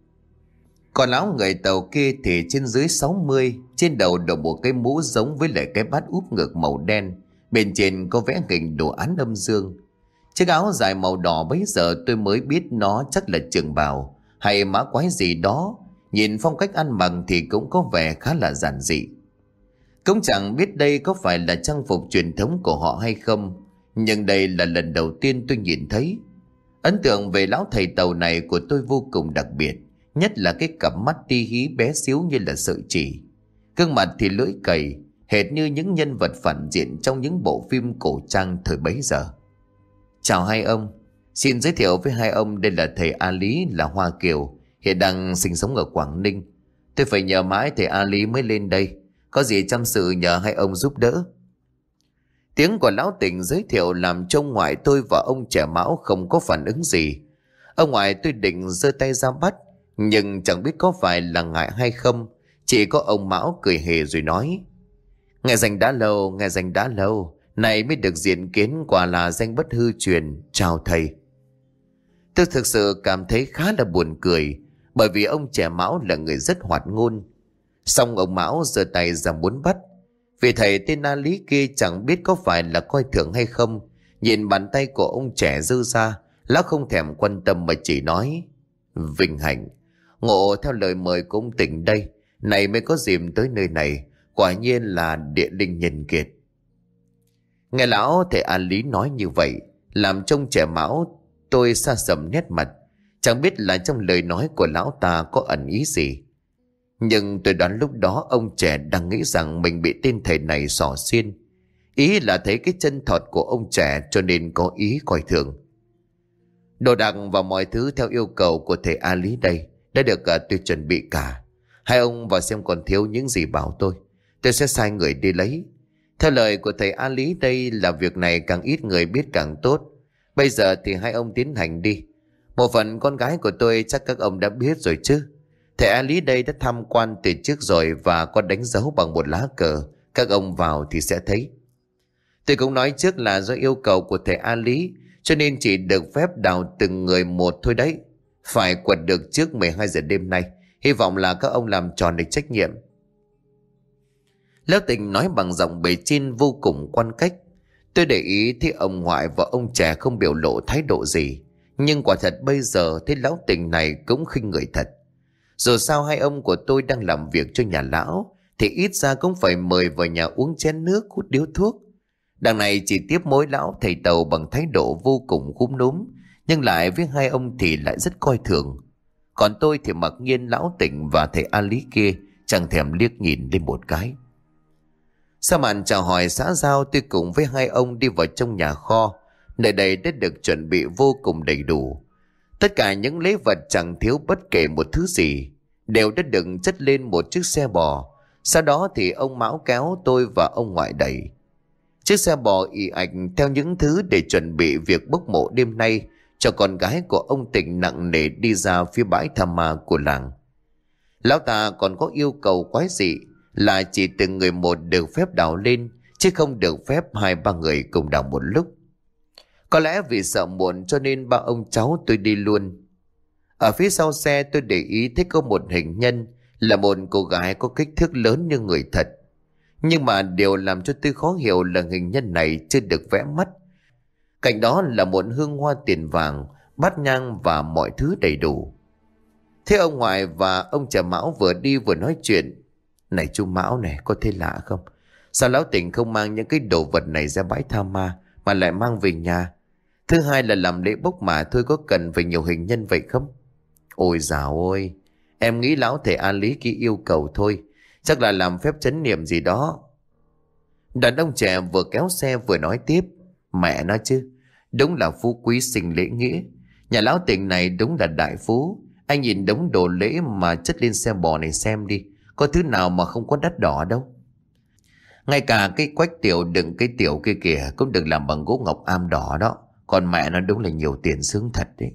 Còn lão người Tàu kia thì trên dưới 60, trên đầu đội một cái mũ giống với lại cái bát úp ngực màu đen, bên trên có vẽ hình đồ án âm dương. Chiếc áo dài màu đỏ bấy giờ tôi mới biết nó chắc là trường bào hay mã quái gì đó. Nhìn phong cách ăn mặc thì cũng có vẻ khá là giản dị. Cũng chẳng biết đây có phải là trang phục truyền thống của họ hay không, nhưng đây là lần đầu tiên tôi nhìn thấy. Ấn tượng về lão thầy Tàu này của tôi vô cùng đặc biệt, nhất là cái cặp mắt ti hí bé xíu như là sợi chỉ. Gương mặt thì lưỡi cày, hệt như những nhân vật phản diện trong những bộ phim cổ trang thời bấy giờ. "Chào hai ông, xin giới thiệu với hai ông, đây là thầy A Lý, là Hoa Kiều, hiện đang sinh sống ở Quảng Ninh. Tôi phải nhờ mãi thầy A Lý mới lên đây, có gì chăm sự nhờ hai ông giúp đỡ." Tiếng của lão Tỉnh giới thiệu làm cho ông ngoại tôi và ông trẻ Mão không có phản ứng gì. Ông ngoại tôi định giơ tay ra bắt, nhưng chẳng biết có phải là ngại hay không, chỉ có ông Mão cười hề rồi nói: Nghe danh đã lâu, này mới được diện kiến, quả là danh bất hư truyền, chào thầy." Tôi thực sự cảm thấy khá là buồn cười, bởi vì ông trẻ Mão là người rất hoạt ngôn. Xong ông Mão giơ tay ra muốn bắt. Vì thầy tên A Lý kia chẳng biết có phải là coi thường hay không, nhìn bàn tay của ông trẻ giơ ra, lão không thèm quan tâm mà chỉ nói: "Vinh hạnh, ngộ theo lời mời của ông Tỉnh đây, này mới có dịp tới nơi này, quả nhiên là địa linh nhân kiệt." Nghe lão thầy A Lý nói như vậy, làm trông trẻ Mão tôi xa sầm nét mặt, chẳng biết là trong lời nói của lão ta có ẩn ý gì. Nhưng tôi đoán lúc đó ông trẻ đang nghĩ rằng mình bị tên thầy này xỏ xiên, ý là thấy cái chân thọt của ông trẻ cho nên có ý coi thường. Đồ đạc và mọi thứ theo yêu cầu của thầy A Lý đây đã được tôi chuẩn bị cả. Hai ông vào xem còn thiếu những gì bảo tôi sẽ sai người đi lấy. Theo lời của thầy A Lý đây là việc này càng ít người biết càng tốt. Bây giờ thì hai ông tiến hành đi. Một phần con gái của tôi chắc các ông đã biết rồi chứ. Thầy A Lý đây đã tham quan từ trước rồi và có đánh dấu bằng một lá cờ. Các ông vào thì sẽ thấy. Tôi cũng nói trước là do yêu cầu của thầy A Lý, cho nên chỉ được phép đào từng người một thôi đấy. Phải quật được trước 12 giờ đêm nay. Hy vọng là các ông làm tròn được trách nhiệm. Lão Tình nói bằng giọng bề trên vô cùng quan cách. Tôi để ý thấy ông ngoại và ông trẻ không biểu lộ thái độ gì. Nhưng quả thật bây giờ thấy lão Tình này cũng khinh người thật. Dù sao hai ông của tôi đang làm việc cho nhà lão thì ít ra cũng phải mời vào nhà uống chén nước, hút điếu thuốc. Đằng này chỉ tiếp mối lão thầy Tàu bằng thái độ vô cùng cúm núm, nhưng lại với hai ông thì lại rất coi thường. Còn tôi thì mặc nhiên lão Tình và thầy A Lý kia chẳng thèm liếc nhìn lên một cái. Sau màn chào hỏi xã giao, tôi cùng với hai ông đi vào trong nhà kho. Nơi đây đã được chuẩn bị vô cùng đầy đủ. Tất cả những lễ vật chẳng thiếu bất kể một thứ gì, đều đã được chất lên một chiếc xe bò. Sau đó thì ông Mão kéo tôi và ông ngoại đẩy chiếc xe bò ì ạch theo những thứ để chuẩn bị việc bốc mộ đêm nay cho con gái của ông Tình nặng nề đi ra phía bãi tha ma của làng. Lão ta còn có yêu cầu quái dị là chỉ từng người một được phép đào lên, chứ không được phép 2-3 người cùng đào một lúc. Có lẽ vì sợ muộn cho nên ba ông cháu tôi đi luôn. Ở phía sau xe tôi để ý thấy có một hình nhân, là một cô gái có kích thước lớn như người thật. Nhưng mà điều làm cho tôi khó hiểu là hình nhân này chưa được vẽ mắt. Cạnh đó là một hương hoa tiền vàng, bát nhang và mọi thứ đầy đủ. Thế ông ngoại và ông cha Mão vừa đi vừa nói chuyện. Này chú Mão này, có thấy lạ không? Sao lão Tình không mang những cái đồ vật này ra bãi tha ma mà lại mang về nhà? Thứ hai là làm lễ bốc mả thôi, có cần phải nhiều hình nhân vậy không? Ôi dào ôi, em nghĩ lão thầy A Lý kia yêu cầu thôi, chắc là làm phép trấn niệm gì đó. Đàn ông trẻ vừa kéo xe vừa nói tiếp. Mẹ nói chứ, đúng là phú quý sinh lễ nghĩa. Nhà lão Tình này đúng là đại phú. Anh nhìn đống đồ lễ mà chất lên xe bò này xem đi, có thứ nào mà không có đắt đỏ đâu. Ngay cả cái quách tiểu đựng cái tiểu kia kìa cũng được làm bằng gỗ ngọc am đỏ đó. Còn mẹ nó đúng là nhiều tiền sướng thật đấy.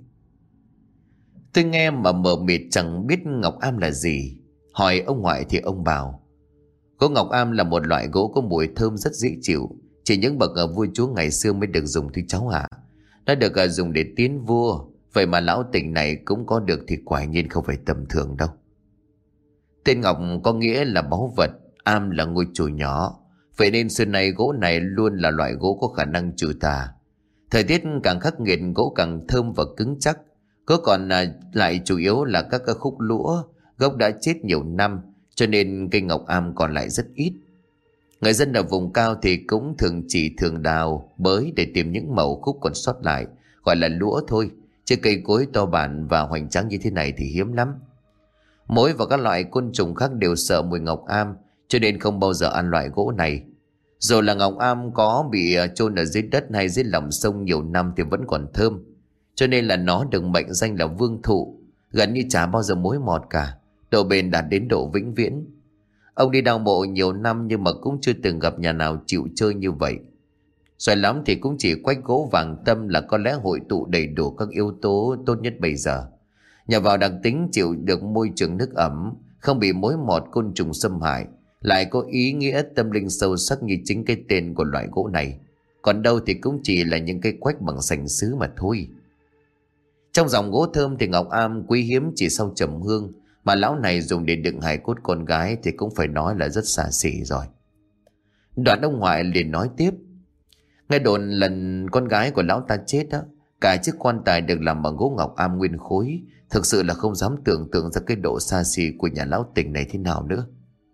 Tôi nghe mà mờ mịt chẳng biết ngọc am là gì. Hỏi ông ngoại thì ông bảo gỗ ngọc am là một loại gỗ có mùi thơm rất dễ chịu. Chỉ những bậc vua chúa ngày xưa mới được dùng thôi cháu ạ. Nó được dùng để tiến vua. Vậy mà lão Tình này cũng có được thì quả nhiên không phải tầm thường đâu. Tên ngọc có nghĩa là báu vật, am là ngôi chùa nhỏ. Vậy nên xưa nay gỗ này luôn là loại gỗ có khả năng trừ tà. Thời tiết càng khắc nghiệt gỗ càng thơm và cứng chắc. Gỗ còn lại chủ yếu là các khúc lũa, gốc đã chết nhiều năm, cho nên cây ngọc am còn lại rất ít. Người dân ở vùng cao thì cũng thường đào bới để tìm những mẩu khúc còn sót lại, gọi là lũa thôi, chứ cây cối to bản và hoành tráng như thế này thì hiếm lắm. Mối và các loại côn trùng khác đều sợ mùi ngọc am, cho nên không bao giờ ăn loại gỗ này. Dù là ngọc am có bị chôn ở dưới đất hay dưới lòng sông nhiều năm thì vẫn còn thơm, cho nên là nó được mệnh danh là vương thụ, gần như chả bao giờ mối mọt cả, độ bền đạt đến độ vĩnh viễn. Ông đi đào mộ nhiều năm nhưng mà cũng chưa từng gặp nhà nào chịu chơi như vậy. Xoài lắm thì cũng chỉ quách gỗ vàng tâm là có lẽ hội tụ đầy đủ các yếu tố tốt nhất bây giờ. Nhờ vào đặc tính chịu được môi trường nước ẩm, không bị mối mọt côn trùng xâm hại, lại có ý nghĩa tâm linh sâu sắc như chính cái tên của loại gỗ này. Còn đâu thì cũng chỉ là những cây quách bằng sành sứ mà thôi. Trong dòng gỗ thơm thì ngọc am quý hiếm chỉ sau trầm hương, mà lão này dùng để đựng hài cốt con gái thì cũng phải nói là rất xa xỉ rồi. Đoạn ông ngoại liền nói tiếp. Nghe đồn lần con gái của lão ta chết đó, cả chiếc quan tài được làm bằng gỗ ngọc am nguyên khối. Thực sự là không dám tưởng tượng ra cái độ xa xỉ của nhà lão Tình này thế nào nữa.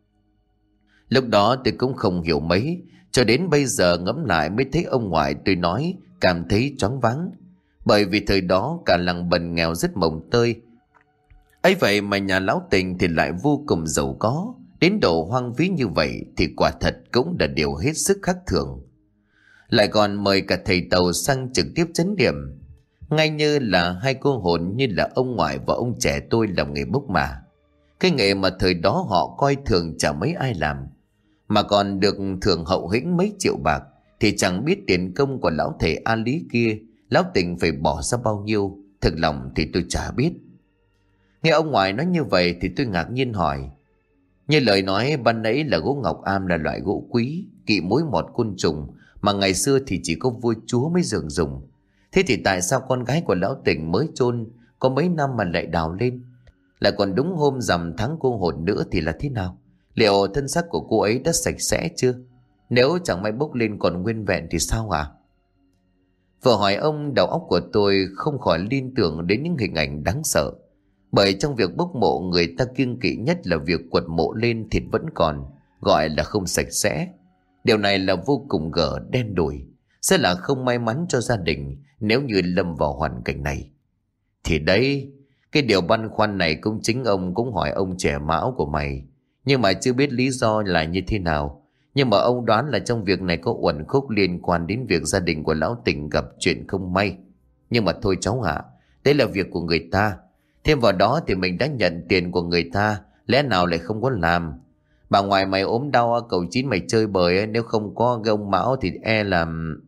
Lúc đó tôi cũng không hiểu mấy, cho đến bây giờ ngẫm lại mới thấy ông ngoại tôi nói cảm thấy choáng váng. Bởi vì thời đó cả làng bần nghèo rất mồng tơi, ấy vậy mà nhà lão Tình thì lại vô cùng giàu có, đến độ hoang phí như vậy thì quả thật cũng là điều hết sức khác thường. Lại còn mời cả thầy Tàu sang trực tiếp chấn điểm, ngay như là hai cô hồn như là ông ngoại và ông trẻ tôi làm nghề bốc mả. Cái nghề mà thời đó họ coi thường chả mấy ai làm, mà còn được thưởng hậu hĩnh mấy triệu bạc, thì chẳng biết tiền công của lão thầy A Lý kia lão Tình phải bỏ ra bao nhiêu. Thực lòng thì tôi chả biết. Nghe ông ngoại nói như vậy thì tôi ngạc nhiên hỏi: như lời nói ban nãy là gỗ ngọc am là loại gỗ quý, kỵ mối mọt côn trùng, mà ngày xưa thì chỉ có vua chúa mới dường dùng. Thế thì tại sao con gái của lão Tình mới chôn có mấy năm mà lại đào lên? Lại còn đúng hôm rằm tháng cô hồn nữa thì là thế nào? Liệu thân xác của cô ấy đã sạch sẽ chưa? Nếu chẳng may bốc lên còn nguyên vẹn thì sao à? Vừa hỏi ông, đầu óc của tôi không khỏi liên tưởng đến những hình ảnh đáng sợ. Bởi trong việc bốc mộ, người ta kiêng kỵ nhất là việc quật mộ lên thịt vẫn còn, gọi là không sạch sẽ. Điều này là vô cùng gở đen đủi, sẽ là không may mắn cho gia đình nếu như lâm vào hoàn cảnh này. Thì đấy, cái điều băn khoăn này cũng chính ông cũng hỏi ông trẻ Mão của mày, nhưng mà chưa biết lý do là như thế nào. Nhưng mà ông đoán là trong việc này có uẩn khúc liên quan đến việc gia đình của lão Tình gặp chuyện không may. Nhưng mà thôi cháu ạ, đấy là việc của người ta. Thêm vào đó thì mình đã nhận tiền của người ta, lẽ nào lại không có làm? Bà ngoại mày ốm đau, cậu Chín mày chơi bời, nếu không có cái ông Mão thì e là...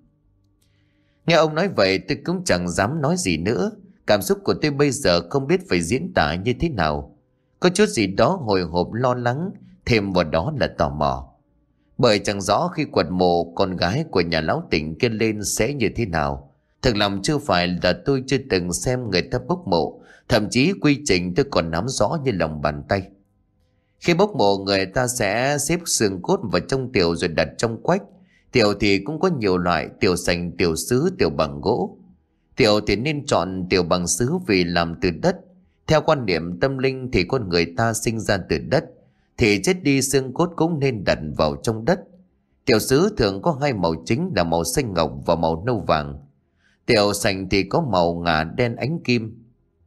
Nghe ông nói vậy tôi cũng chẳng dám nói gì nữa. Cảm xúc của tôi bây giờ không biết phải diễn tả như thế nào. Có chút gì đó hồi hộp lo lắng, thêm vào đó là tò mò. Bởi chẳng rõ khi quật mộ con gái của nhà lão Tình kia lên sẽ như thế nào. Thực lòng chưa phải là tôi chưa từng xem người ta bốc mộ, thậm chí quy trình tôi còn nắm rõ như lòng bàn tay. Khi bốc mộ, người ta sẽ xếp xương cốt vào trong tiểu rồi đặt trong quách. Tiểu thì cũng có nhiều loại: tiểu sành, tiểu sứ, tiểu bằng gỗ. Tiểu thì nên chọn tiểu bằng sứ vì làm từ đất. Theo quan niệm tâm linh thì con người ta sinh ra từ đất, thì chết đi xương cốt cũng nên đặt vào trong đất. Tiểu sứ thường có hai màu chính là màu xanh ngọc và màu nâu vàng. Tiểu sành thì có màu ngà đen ánh kim.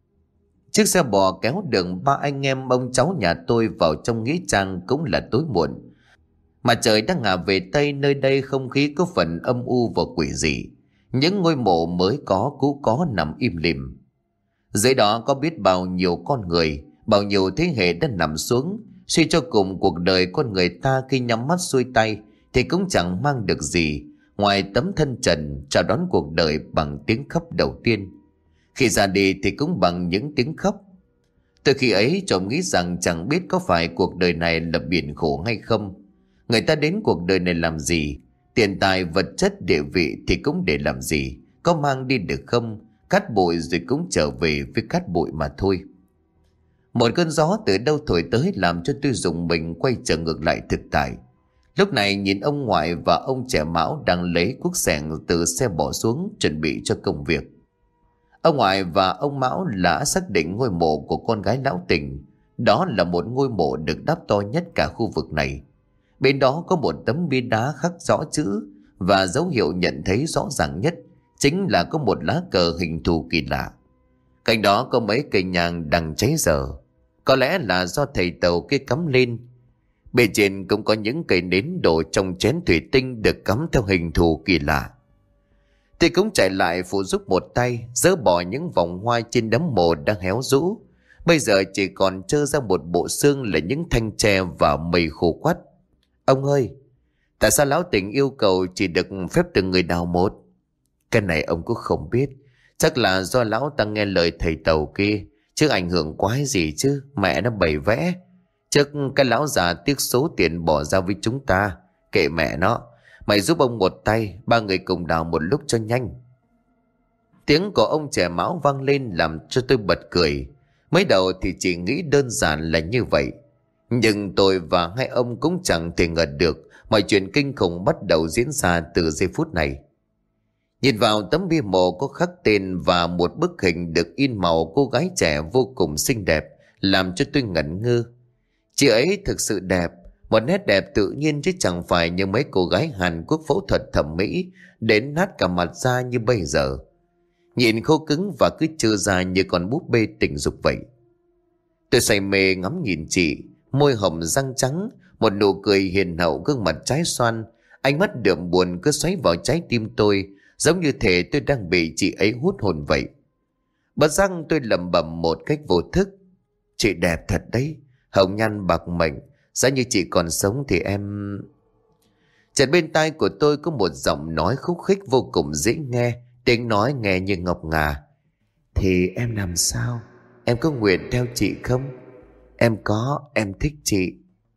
Chiếc xe bò kéo đường ba anh em ông cháu nhà tôi vào trong nghĩa trang cũng là tối muộn. Mà trời đã ngả về Tây, nơi đây không khí có phần âm u và quỷ dị. Những ngôi mộ mới có cũ có nằm im lìm. Dưới đó có biết bao nhiêu con người, bao nhiêu thế hệ đã nằm xuống. Suy cho cùng, cuộc đời con người ta khi nhắm mắt xuôi tay thì cũng chẳng mang được gì ngoài tấm thân trần, chào đón cuộc đời bằng tiếng khóc đầu tiên. Khi ra đi thì cũng bằng những tiếng khóc. Từ khi ấy trộm nghĩ rằng chẳng biết có phải cuộc đời này là biển khổ hay không. Người ta đến cuộc đời này làm gì? Tiền tài, vật chất, địa vị thì cũng để làm gì? Có mang đi được không? Cát bụi rồi cũng trở về với cát bụi mà thôi. Một cơn gió từ đâu thổi tới làm cho tôi rùng mình quay trở ngược lại thực tại. Lúc này nhìn ông ngoại và ông trẻ Mão đang lấy cuốc xẻng từ xe bỏ xuống chuẩn bị cho công việc. Ông ngoại và ông Mão đã xác định ngôi mộ của con gái lão Tình. Đó là một ngôi mộ được đắp to nhất cả khu vực này. Bên đó có một tấm bia đá khắc rõ chữ, và dấu hiệu nhận thấy rõ ràng nhất chính là có một lá cờ hình thù kỳ lạ. Cạnh đó có mấy cây nhang đang cháy dở, có lẽ là do thầy tàu kia cắm lên. Bên trên cũng có những cây nến đổ trong chén thủy tinh được cắm theo hình thù kỳ lạ. Tôi cũng chạy lại phụ giúp một tay, dỡ bỏ những vòng hoa trên đống mộ đang héo rũ. Bây giờ chỉ còn trơ ra một bộ xương là những thanh tre và mây khô quắt. Ông ơi, tại sao lão Tình yêu cầu chỉ được phép từng người đào một? Cái này ông cũng không biết. Chắc là do lão ta nghe lời thầy tàu kia, chứ ảnh hưởng quái gì chứ, mẹ nó bày vẽ. Chắc cái lão già tiếc số tiền bỏ ra với chúng ta. Kệ mẹ nó, mày giúp ông một tay, ba người cùng đào một lúc cho nhanh. Tiếng của ông trẻ Mão vang lên làm cho tôi bật cười. Mới đầu thì chỉ nghĩ đơn giản là như vậy, nhưng tôi và hai ông cũng chẳng thể ngờ được mọi chuyện kinh khủng bắt đầu diễn ra từ giây phút này. Nhìn vào tấm bia mộ có khắc tên và một bức hình được in màu cô gái trẻ vô cùng xinh đẹp làm cho tôi ngẩn ngơ. Chị ấy thực sự đẹp, một nét đẹp tự nhiên chứ chẳng phải như mấy cô gái Hàn Quốc phẫu thuật thẩm mỹ đến nát cả mặt ra như bây giờ. Nhìn khô cứng và cứ trơ ra như con búp bê tình dục vậy. Tôi say mê ngắm nhìn chị, môi hồng răng trắng, một nụ cười hiền hậu, gương mặt trái xoan, ánh mắt đượm buồn cứ xoáy vào trái tim tôi, giống như thể tôi đang bị chị ấy hút hồn vậy. Bất giác tôi lẩm bẩm một cách vô thức: chị đẹp thật đấy, hồng nhan bạc mệnh, giá như chị còn sống thì em... Chợt bên tai của tôi có một giọng nói khúc khích vô cùng dễ nghe, tiếng nói nghe như ngọc ngà. Thì em làm sao? Em có nguyện theo chị không? Em có, em thích chị.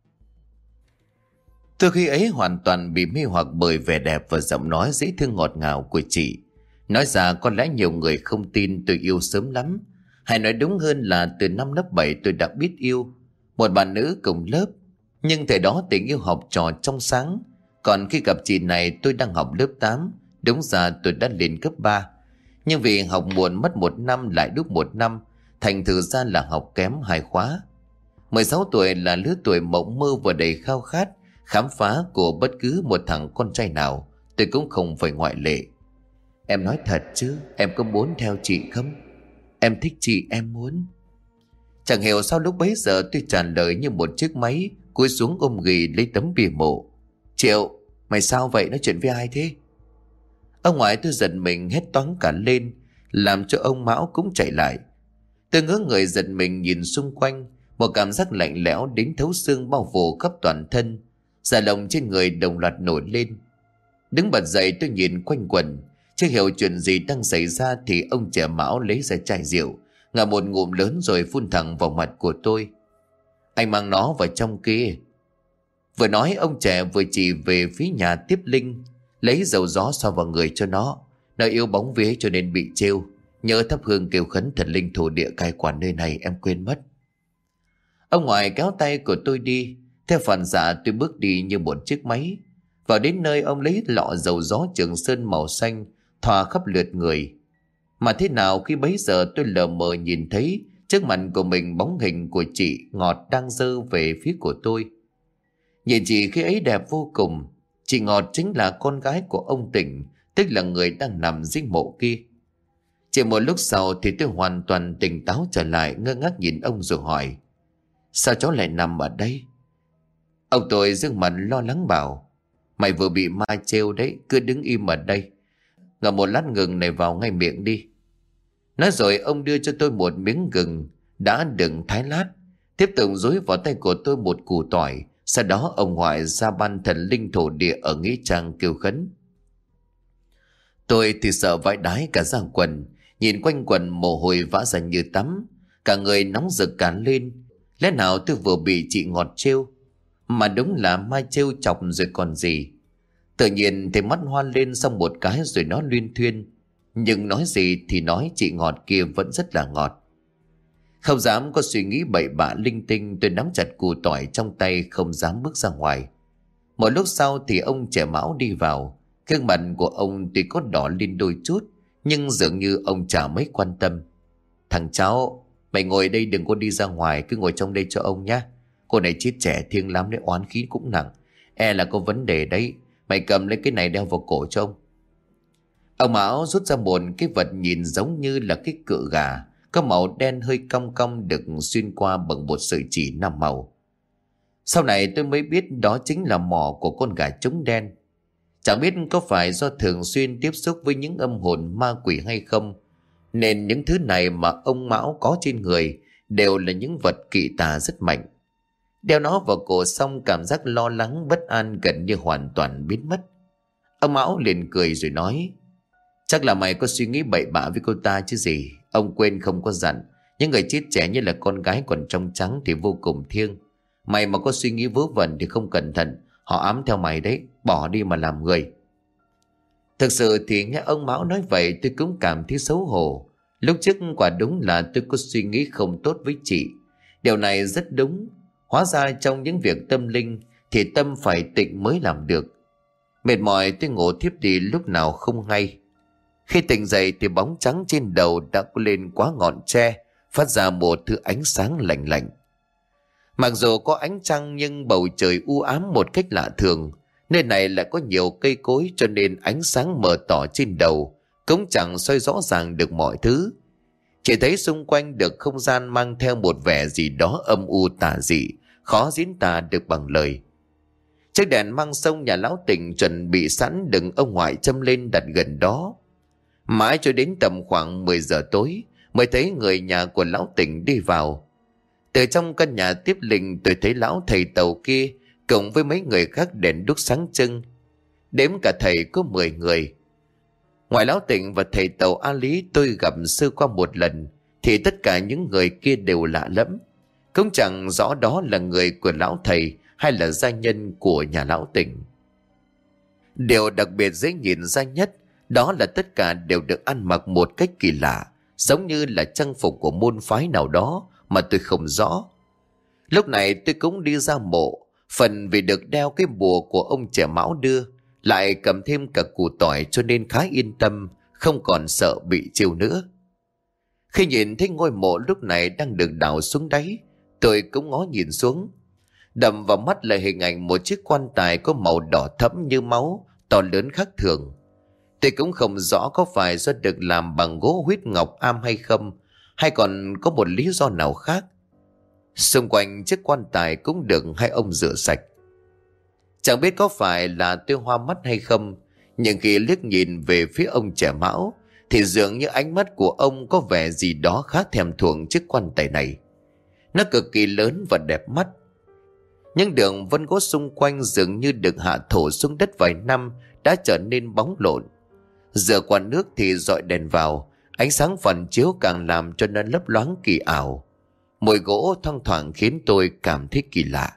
Tôi khi ấy hoàn toàn bị mê hoặc bởi vẻ đẹp và giọng nói dễ thương ngọt ngào của chị. Nói ra có lẽ nhiều người không tin tôi yêu sớm lắm. Hay nói đúng hơn là từ năm lớp 7 tôi đã biết yêu một bạn nữ cùng lớp. Nhưng thời đó tình yêu học trò trong sáng. Còn khi gặp chị này tôi đang học lớp 8. Đúng ra tôi đã lên cấp 3. Nhưng vì học muộn mất 1 năm lại đúc 1 năm, thành thử ra là học kém 2 khóa. 16 tuổi là lứa tuổi mộng mơ và đầy khao khát khám phá của bất cứ một thằng con trai nào. Tôi cũng không phải ngoại lệ. Em nói thật chứ, em có muốn theo chị không? Em thích chị, em muốn. Chẳng hiểu sao lúc bấy giờ tôi trả lời như một chiếc máy, cúi xuống ôm ghì lấy tấm bia mộ. Triệu, mày sao vậy, nói chuyện với ai thế? Ông ngoại tôi giật mình hét toáng cả lên, làm cho ông Mão cũng chạy lại. Tôi ngỡ người giật mình nhìn xung quanh, một cảm giác lạnh lẽo đến thấu xương bao phủ khắp toàn thân. Dạ lồng trên người đồng loạt nổi lên. Đứng bật dậy tôi nhìn quanh quần, chưa hiểu chuyện gì đang xảy ra thì ông trẻ Mão lấy ra chai rượu, ngả một ngụm lớn rồi phun thẳng vào mặt của tôi. Anh mang nó vào trong kia. Vừa nói ông trẻ vừa chỉ về phía nhà tiếp linh, lấy dầu gió xoa vào người cho nó. Nó yêu bóng vía cho nên bị trêu. Nhớ thắp hương kêu khấn thần linh thổ địa cai quản nơi này, em quên mất. Ông ngoại kéo tay của tôi đi. Theo phản xạ tôi bước đi như một chiếc máy. Vào đến nơi ông lấy lọ dầu gió Trường Sơn màu xanh thoa khắp lượt người. Mà thế nào khi bấy giờ tôi lờ mờ nhìn thấy trước mặt của mình bóng hình của chị Ngọt đang giơ về phía của tôi. Nhìn chị khi ấy đẹp vô cùng. Chị Ngọt chính là con gái của ông Tỉnh, tức là người đang nằm dưới mộ kia. Chỉ một lúc sau thì tôi hoàn toàn tỉnh táo trở lại, ngơ ngác nhìn ông rồi hỏi: Sao cháu lại nằm ở đây? Ông tôi giương mặt lo lắng bảo: Mày vừa bị ma trêu đấy, cứ đứng im ở đây. Ngậm một lát gừng này vào ngay miệng đi. Nói rồi ông đưa cho tôi một miếng gừng đã đựng thái lát, tiếp tục dối vào tay của tôi một củ tỏi. Sau đó ông ngoại ra ban thần linh thổ địa ở nghĩa trang kêu khấn. Tôi thì sợ vãi đái cả da quần, nhìn quanh quần mồ hôi vã ra như tắm, cả người nóng rực cả lên. Lẽ nào tôi vừa bị chị Ngọt trêu? Mà đúng là mai trêu chọc rồi còn gì. Tự nhiên thì mắt hoa lên xong một cái rồi nó luyên thuyên. Nhưng nói gì thì nói, chị Ngọt kia vẫn rất là ngọt. Không dám có suy nghĩ bậy bạ linh tinh, tôi nắm chặt củ tỏi trong tay không dám bước ra ngoài. Một lúc sau thì ông trẻ Mão đi vào. Gương mặt của ông tuy có đỏ lên đôi chút, nhưng dường như ông chả mấy quan tâm. Thằng cháu, mày ngồi đây đừng có đi ra ngoài, cứ ngồi trong đây cho ông nhé. Cô này chết trẻ thiêng lắm đấy, oán khí cũng nặng. E là có vấn đề đấy, mày cầm lấy cái này đeo vào cổ cho ông. Ông Mão rút ra một cái vật nhìn giống như là cái cựa gà, có màu đen hơi cong cong được xuyên qua bằng một sợi chỉ 5 màu. Sau này tôi mới biết đó chính là mỏ của con gà trống đen. Chẳng biết có phải do thường xuyên tiếp xúc với những âm hồn ma quỷ hay không, nên những thứ này mà ông Mão có trên người đều là những vật kỵ tà rất mạnh. Đeo nó vào cổ xong cảm giác lo lắng bất an gần như hoàn toàn biến mất. Ông Mão liền cười rồi nói: Chắc là mày có suy nghĩ bậy bạ với cô ta chứ gì. Ông quên không có dặn, những người chết trẻ như là con gái còn trong trắng thì vô cùng thiêng. Mày mà có suy nghĩ vớ vẩn thì không cẩn thận, họ ám theo mày đấy, bỏ đi mà làm người. Thực sự thì nghe ông Mão nói vậy tôi cũng cảm thấy xấu hổ. Lúc trước quả đúng là tôi có suy nghĩ không tốt với chị. Điều này rất đúng. Hóa ra trong những việc tâm linh thì tâm phải tịnh mới làm được. Mệt mỏi tôi ngủ thiếp đi lúc nào không hay. Khi tỉnh dậy thì bóng trắng trên đầu đã lên quá ngọn tre, phát ra một thứ ánh sáng lạnh lạnh. Mặc dù có ánh trăng nhưng bầu trời u ám một cách lạ thường. Nơi này lại có nhiều cây cối cho nên ánh sáng mờ tỏ trên đầu cũng chẳng soi rõ ràng được mọi thứ. Chỉ thấy xung quanh được không gian mang theo một vẻ gì đó âm u tà dị, khó diễn tả được bằng lời. Chiếc đèn mang sông nhà lão Tỉnh chuẩn bị sẵn đừng ông ngoại châm lên đặt gần đó. Mãi cho đến tầm khoảng 10 giờ tối mới thấy người nhà của lão Tỉnh đi vào. Từ trong căn nhà tiếp linh tôi thấy lão thầy tàu kia cùng với mấy người khác đèn đuốc sáng trưng. đếm cả thầy có 10 người. Ngoài Lão Tịnh và thầy Tàu A Lý tôi gặp sơ qua một lần, thì tất cả những người kia đều lạ lẫm. Cũng chẳng rõ đó là người của lão thầy hay là gia nhân của nhà Lão Tịnh. Điều đặc biệt dễ nhìn ra nhất đó là tất cả đều được ăn mặc một cách kỳ lạ, giống như là trang phục của môn phái nào đó mà tôi không rõ. Lúc này tôi cũng đi ra mộ, phần vì được đeo cái bùa của ông trẻ Mão đưa, lại cầm thêm cả củ tỏi cho nên khá yên tâm, không còn sợ bị trêu nữa. Khi nhìn thấy ngôi mộ lúc này đang được đào xuống đáy, tôi cũng ngó nhìn xuống. Đập vào mắt là hình ảnh một chiếc quan tài có màu đỏ thẫm như máu, to lớn khác thường. Tôi cũng không rõ có phải do được làm bằng gỗ huyết ngọc am hay không, hay còn có một lý do nào khác. Xung quanh chiếc quan tài cũng được hai ông rửa sạch. Chẳng biết có phải là tôi hoa mắt hay không, nhưng khi liếc nhìn về phía ông trẻ Mão thì dường như ánh mắt của ông có vẻ gì đó khá thèm thuồng chiếc quan tài này. Nó cực kỳ lớn và đẹp mắt. Những đường vân gỗ xung quanh dường như được hạ thổ xuống đất vài năm đã trở nên bóng lộn. Giờ qua nước thì dọi đèn vào, ánh sáng phản chiếu càng làm cho nó lấp loáng kỳ ảo. Mùi gỗ thoang thoảng khiến tôi cảm thấy kỳ lạ.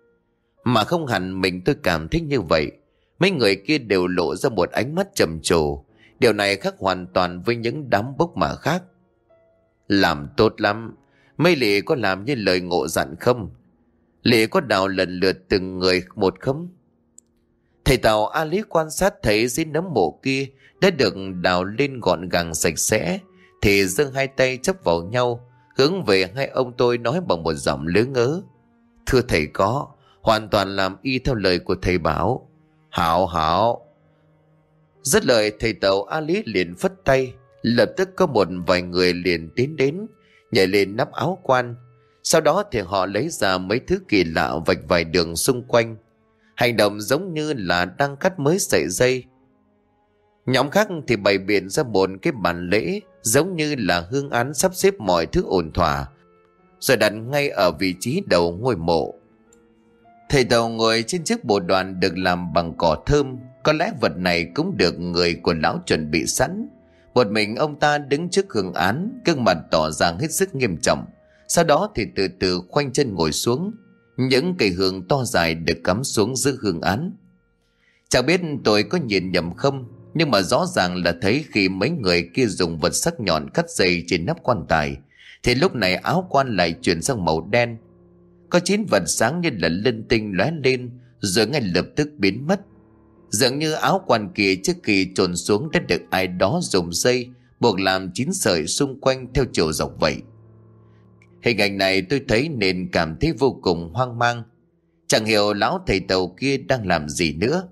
Mà không hẳn mình tôi cảm thấy như vậy. Mấy người kia đều lộ ra một ánh mắt trầm trồ. Điều này khác hoàn toàn với những đám bốc mà khác. Làm tốt lắm. Mấy lì có làm như lời ngộ dặn không? Lì có đào lần lượt từng người một không? Thầy Tàu A Lý quan sát thấy dưới nấm mộ kia đã được đào lên gọn gàng sạch sẽ, thì giương hai tay chắp vào nhau, hướng về hai ông tôi nói bằng một giọng lớ ngớ: "Thưa thầy, có hoàn toàn làm y theo lời của thầy bảo." "Hảo hảo." Dứt lời, thầy Tàu A Lý liền phất tay, lập tức có một vài người liền tiến đến, nhảy lên nắp áo quan. Sau đó thì họ lấy ra mấy thứ kỳ lạ vạch vài đường xung quanh, hành động giống như là đang cắt mới sợi dây. Nhóm khác thì bày biện ra một cái bàn lễ giống như là hương án, sắp xếp mọi thứ ổn thỏa, rồi đặt ngay ở vị trí đầu ngôi mộ. Thầy Tàu ngồi trên chiếc bồ đoàn được làm bằng cỏ thơm. Có lẽ vật này cũng được người của lão chuẩn bị sẵn. Một mình ông ta đứng trước hương án, gương mặt tỏ ra hết sức nghiêm trọng. Sau đó thì từ từ khoanh chân ngồi xuống. Những cây hương to dài được cắm xuống giữa hương án. Chẳng biết tôi có nhìn nhầm không, nhưng mà rõ ràng là thấy khi mấy người kia dùng vật sắc nhọn cắt dây trên nắp quan tài, thì lúc này áo quan lại chuyển sang màu đen. Có 9 vật sáng như là linh tinh lóe lên, rồi ngay lập tức biến mất. Dường như áo quan kia trước khi chôn xuống đã được ai đó dùng dây buộc làm 9 sợi xung quanh theo chiều dọc vậy. Hình ảnh này tôi thấy nên cảm thấy vô cùng hoang mang. Chẳng hiểu lão thầy Tàu kia đang làm gì nữa.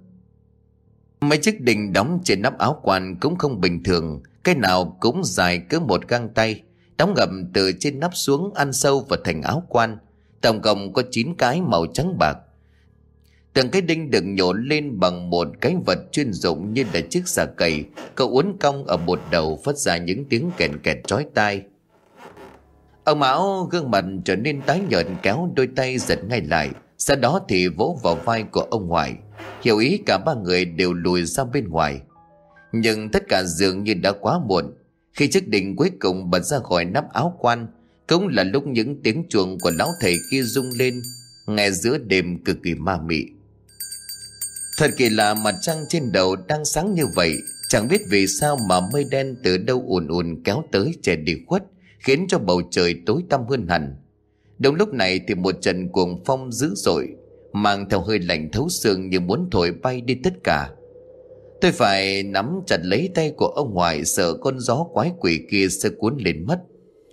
Mấy chiếc đinh đóng trên nắp áo quan cũng không bình thường, cái nào cũng dài cỡ một găng tay, đóng ngầm từ trên nắp xuống, ăn sâu vào thành áo quan. Tổng cộng có 9 cái màu trắng bạc. Từng cái đinh được nhổn lên bằng một cái vật chuyên dụng như là chiếc xà cầy, có uốn cong ở một đầu, phát ra những tiếng kèn kẹt chói tai. Ông Mão gương mặt trở nên tái nhợt, kéo đôi tay giật ngay lại, sau đó thì vỗ vào vai của ông ngoại, hiểu ý cả ba người đều lùi ra bên ngoài. Nhưng tất cả dường như đã quá muộn. Khi chiếc đinh cuối cùng bật ra khỏi nắp áo quan, cũng là lúc những tiếng chuông của lão thầy kia rung lên, nghe giữa đêm cực kỳ ma mị. Thật kỳ lạ, mặt trăng trên đầu đang sáng như vậy, chẳng biết vì sao mà mây đen từ đâu ùn ùn kéo tới che đi khuất, khiến cho bầu trời tối tăm hơn hẳn. Đúng lúc này thì một trận cuồng phong dữ dội, mang theo hơi lạnh thấu xương, như muốn thổi bay đi tất cả. Tôi phải nắm chặt lấy tay của ông ngoại, sợ con gió quái quỷ kia sẽ cuốn lên mất.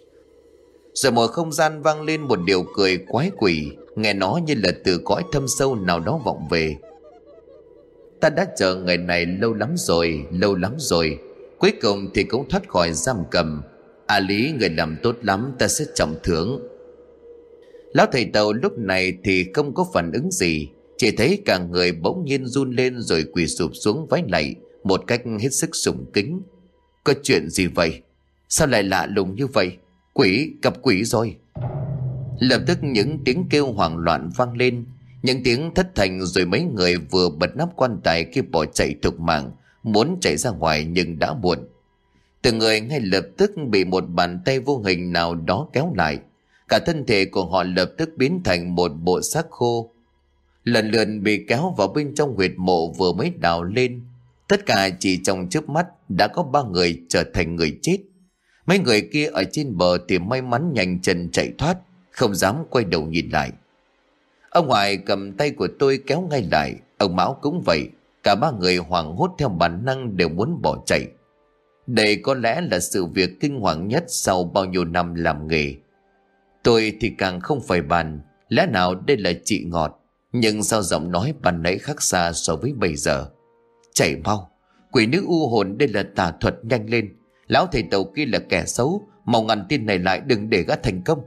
Rồi một không gian vang lên một điều cười quái quỷ, nghe nó như là từ cõi thâm sâu nào đó vọng về. "Ta đã chờ ngày này lâu lắm rồi, lâu lắm rồi. Cuối cùng thì cũng thoát khỏi giam cầm. A Lý, người làm tốt lắm, ta sẽ trọng thưởng." Lão thầy Tàu lúc này thì không có phản ứng gì, chỉ thấy cả người bỗng nhiên run lên rồi quỳ sụp xuống vái lạy một cách hết sức sùng kính. "Có chuyện gì vậy? Sao lại lạ lùng như vậy? Quỷ, gặp quỷ rồi." Lập tức những tiếng kêu hoảng loạn vang lên, Những tiếng thất thanh rồi mấy người vừa bật nắp quan tài kia bỏ chạy thục mạng, muốn chạy ra ngoài nhưng đã muộn. Từng người ngay lập tức bị một bàn tay vô hình nào đó kéo lại. Cả thân thể của họ lập tức biến thành một bộ xác khô, lần lượt bị kéo vào bên trong huyệt mộ vừa mới đào lên. Tất cả chỉ trong chớp mắt đã có 3 người trở thành người chết. Mấy người kia ở trên bờ thì may mắn nhanh chân chạy thoát, không dám quay đầu nhìn lại. Ông ngoại cầm tay của tôi kéo ngay lại, ông Mão cũng vậy. Cả 3 người hoảng hốt theo bản năng đều muốn bỏ chạy. Đây có lẽ là sự việc kinh hoàng nhất sau bao nhiêu năm làm nghề. Tôi thì càng không phải bàn, lẽ nào đây là chị Ngọt, nhưng sao giọng nói ban nãy khác xa so với bây giờ. Chạy mau, quỷ nữ u hồn đây là tà thuật, nhanh lên. Lão thầy Tàu kia là kẻ xấu, mau ngăn tin này lại đừng để gã thành công.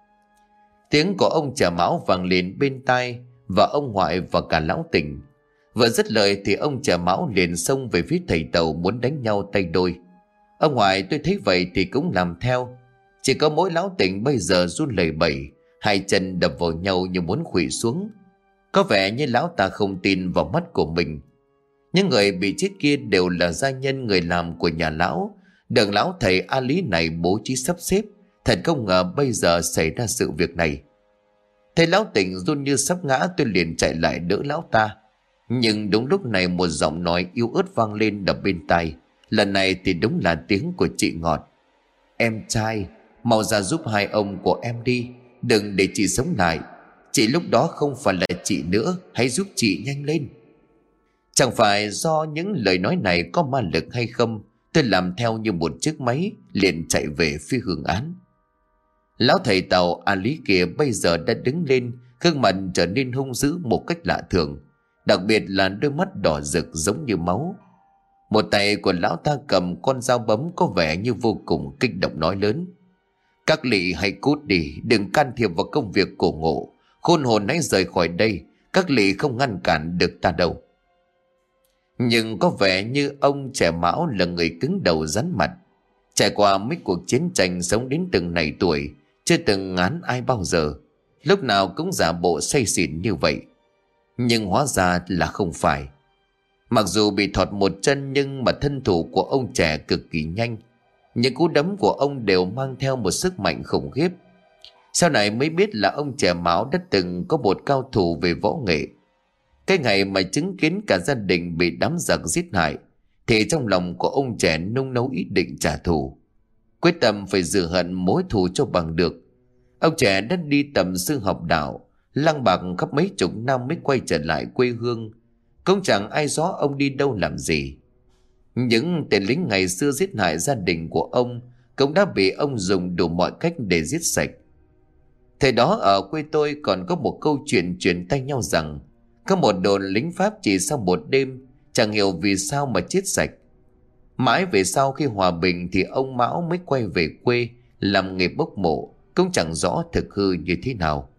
Tiếng của ông Trà Mão vang lên bên tai, và ông ngoại và cả lão Tỉnh. Vừa dứt lời thì ông Trà Mão liền xông về phía thầy Tàu muốn đánh nhau tay đôi. Ông ngoại tôi thấy vậy thì cũng làm theo. Chỉ có mỗi lão Tỉnh bây giờ run lẩy bẩy, hai chân đập vào nhau như muốn khuỵu xuống. Có vẻ như lão ta không tin vào mắt của mình. Những người bị chết kia đều là gia nhân người làm của nhà lão, được lão thầy A Lý này bố trí sắp xếp. Thật không ngờ bây giờ xảy ra sự việc này. Thấy lão Tỉnh run như sắp ngã, tôi liền chạy lại đỡ lão ta. Nhưng đúng lúc này một giọng nói yếu ớt vang lên đập bên tai. Lần này thì đúng là tiếng của chị Ngọt. Em trai, mau ra giúp hai ông của em đi, đừng để chị sống lại. Chị lúc đó không phải là chị nữa, hãy giúp chị nhanh lên. Chẳng phải do những lời nói này có ma lực hay không, tôi làm theo như một chiếc máy, liền chạy về phía hương án. Lão thầy Tàu A Lý kia bây giờ đã đứng lên, gương mặt trở nên hung dữ một cách lạ thường, đặc biệt là đôi mắt đỏ rực giống như máu. Một tay của lão ta cầm con dao bấm có vẻ như vô cùng kích động nói lớn. Các lỵ hãy cút đi, đừng can thiệp vào công việc của Ngộ. Khôn hồn hãy rời khỏi đây, các lỵ không ngăn cản được ta đâu. Nhưng có vẻ như ông Trẻ Mão là người cứng đầu rắn mặt. Trải qua mấy cuộc chiến tranh, sống đến từng này tuổi, chưa từng ngán ai bao giờ, lúc nào cũng giả bộ say xỉn như vậy. Nhưng hóa ra là không phải. Mặc dù bị thọt một chân nhưng mà thân thủ của ông trẻ cực kỳ nhanh. Những cú đấm của ông đều mang theo một sức mạnh khủng khiếp. Sau này mới biết là ông Trẻ Mão đã từng có một cao thủ về võ nghệ. Cái ngày mà chứng kiến cả gia đình bị đám giặc giết hại, thì trong lòng của ông trẻ nung nấu ý định trả thù, quyết tâm phải rửa hận mối thù cho bằng được. Ông trẻ đã đi tầm sư học đạo, lang bạc khắp mấy chục năm mới quay trở lại quê hương. Cũng chẳng ai rõ ông đi đâu làm gì. Những tên lính ngày xưa giết hại gia đình của ông cũng đã bị ông dùng đủ mọi cách để giết sạch. Thời đó ở quê tôi còn có một câu chuyện truyền tay nhau rằng có một đồn lính Pháp chỉ sau một đêm chẳng hiểu vì sao mà chết sạch. Mãi về sau khi hòa bình thì ông Mão mới quay về quê làm nghề bốc mộ, cũng chẳng rõ thực hư như thế nào.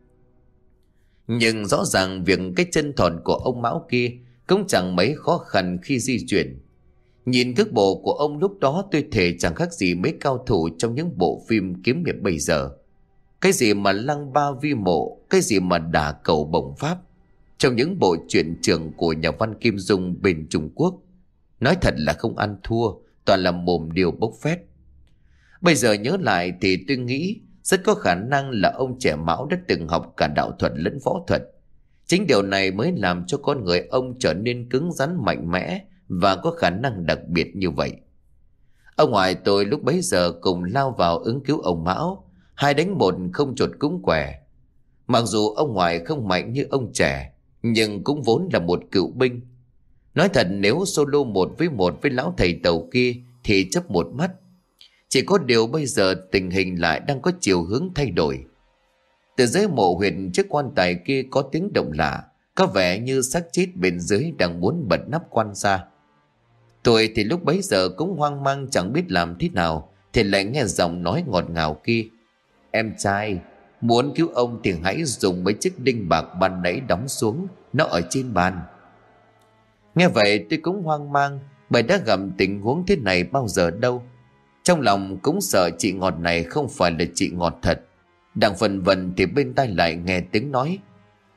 Nhưng rõ ràng việc cái chân thon của ông Mão kia cũng chẳng mấy khó khăn khi di chuyển. Nhìn cước bộ của ông lúc đó tôi thề chẳng khác gì mấy cao thủ trong những bộ phim kiếm hiệp bây giờ. Cái gì mà lăng ba vi mộ, cái gì mà đả cầu bổng pháp, trong những bộ truyện trường của nhà văn Kim Dung bên Trung Quốc. Nói thật là không ăn thua, toàn là mồm điều bốc phét. Bây giờ nhớ lại thì tôi nghĩ rất có khả năng là ông Trẻ Mão đã từng học cả đạo thuật lẫn võ thuật. Chính điều này mới làm cho con người ông trở nên cứng rắn mạnh mẽ và có khả năng đặc biệt như vậy. Ông ngoại tôi lúc bấy giờ cùng lao vào ứng cứu ông Mão, 2 đánh 1 không chột cũng què. Mặc dù ông ngoại không mạnh như ông trẻ, nhưng cũng vốn là một cựu binh. Nói thật, nếu solo 1 với lão thầy Tàu kia thì chấp một mắt. Chỉ có điều bây giờ tình hình lại đang có chiều hướng thay đổi. Từ dưới mộ huyệt chiếc quan tài kia có tiếng động lạ, có vẻ như xác chết bên dưới đang muốn bật nắp quan ra. Tôi thì lúc bấy giờ cũng hoang mang chẳng biết làm thế nào, thì lại nghe giọng nói ngọt ngào kia. Em trai, muốn cứu ông thì hãy dùng mấy chiếc đinh bạc ban nãy đóng xuống, nó ở trên bàn. Nghe vậy tôi cũng hoang mang, bởi đã gặp tình huống thế này bao giờ đâu. Trong lòng cũng sợ chị Ngọt này không phải là chị Ngọt thật. Đang phân vân thì bên tai lại nghe tiếng nói.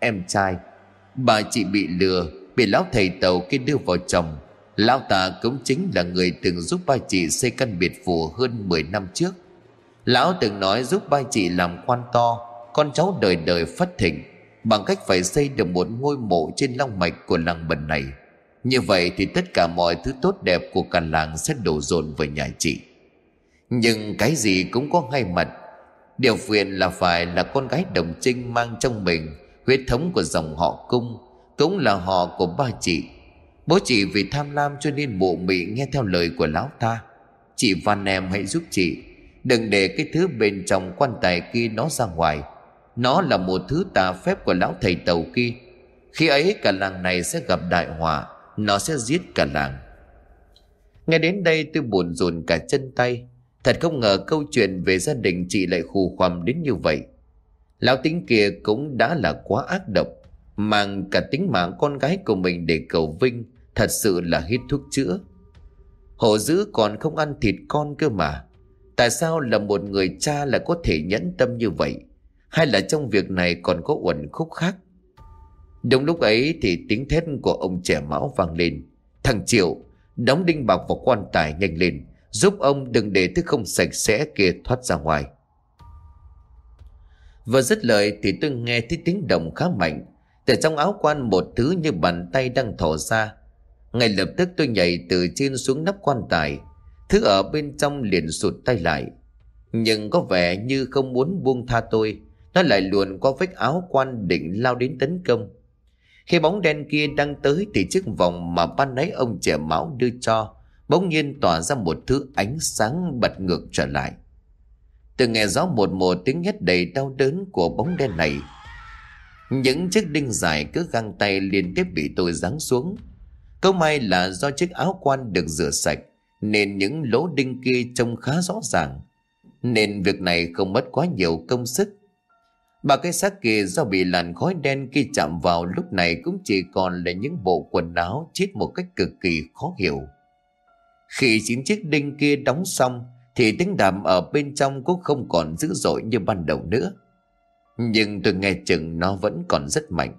em trai. Bà chị bị lừa, bị lão thầy tàu kia đưa vào chồng. Lão ta cũng chính là người từng giúp ba chị xây căn biệt phủ hơn 10 năm trước. Lão từng nói giúp ba chị làm quan to, con cháu đời đời phát thịnh, bằng cách phải xây được một ngôi mộ trên long mạch của làng Bần này. Như vậy thì tất cả mọi thứ tốt đẹp của cả làng sẽ đổ dồn về nhà chị. Nhưng cái gì cũng có hai mặt. Điều phiền là phải là con gái đồng trinh mang trong mình huyết thống của dòng họ Cung, cũng là họ của ba chị. Bố chị vì tham lam cho nên mụ mị nghe theo lời của lão ta. Chị van em hãy giúp chị, đừng để cái thứ bên trong quan tài kia nó ra ngoài. Nó là một thứ tà phép của lão thầy tàu kia. Khi ấy cả làng này sẽ gặp đại họa, nó sẽ giết cả làng. Nghe đến đây tôi buồn rùn cả chân tay. Thật không ngờ câu chuyện về gia đình chị lại khù khoằm đến như vậy. Lão tính kia cũng đã là quá ác độc, mang cả tính mạng con gái của mình để cầu vinh, thật sự là hít thuốc chữa. Hổ dữ còn không ăn thịt con cơ mà. Tại sao là một người cha lại có thể nhẫn tâm như vậy? Hay là trong việc này còn có uẩn khúc khác? Đúng lúc ấy thì tiếng thét của ông trẻ Mão vang lên. Thằng Triệu, đóng đinh bạc vào quan tài nhanh lên, giúp ông đừng để thứ không sạch sẽ kia thoát ra ngoài. Vừa dứt lời thì tôi nghe thấy tiếng động khá mạnh. Từ trong áo quan một thứ như bàn tay đang thò ra. Ngay lập tức tôi nhảy từ trên xuống nắp quan tài. Thứ ở bên trong liền sụt tay lại, nhưng có vẻ như không muốn buông tha tôi. Nó lại luồn qua vách áo quan định lao đến tấn công. Khi bóng đen kia đang tới thì chiếc vòng mà ban nãy ông trẻ Mão đưa cho bỗng nhiên tỏa ra một thứ ánh sáng bật ngược trở lại. Tôi nghe rõ một tiếng hét đầy đau đớn của bóng đen này. Những chiếc đinh dài cứ găng tay liên tiếp bị tôi giáng xuống. Câu may là do chiếc áo quan được rửa sạch nên những lỗ đinh kia trông khá rõ ràng, nên việc này không mất quá nhiều công sức. Ba cái xác kia do bị làn khói đen kia chạm vào lúc này cũng chỉ còn là những bộ quần áo chết một cách cực kỳ khó hiểu. Khi 9 chiếc đinh kia đóng xong thì tiếng đàm ở bên trong cũng không còn dữ dội như ban đầu nữa. Nhưng tôi nghe chừng nó vẫn còn rất mạnh.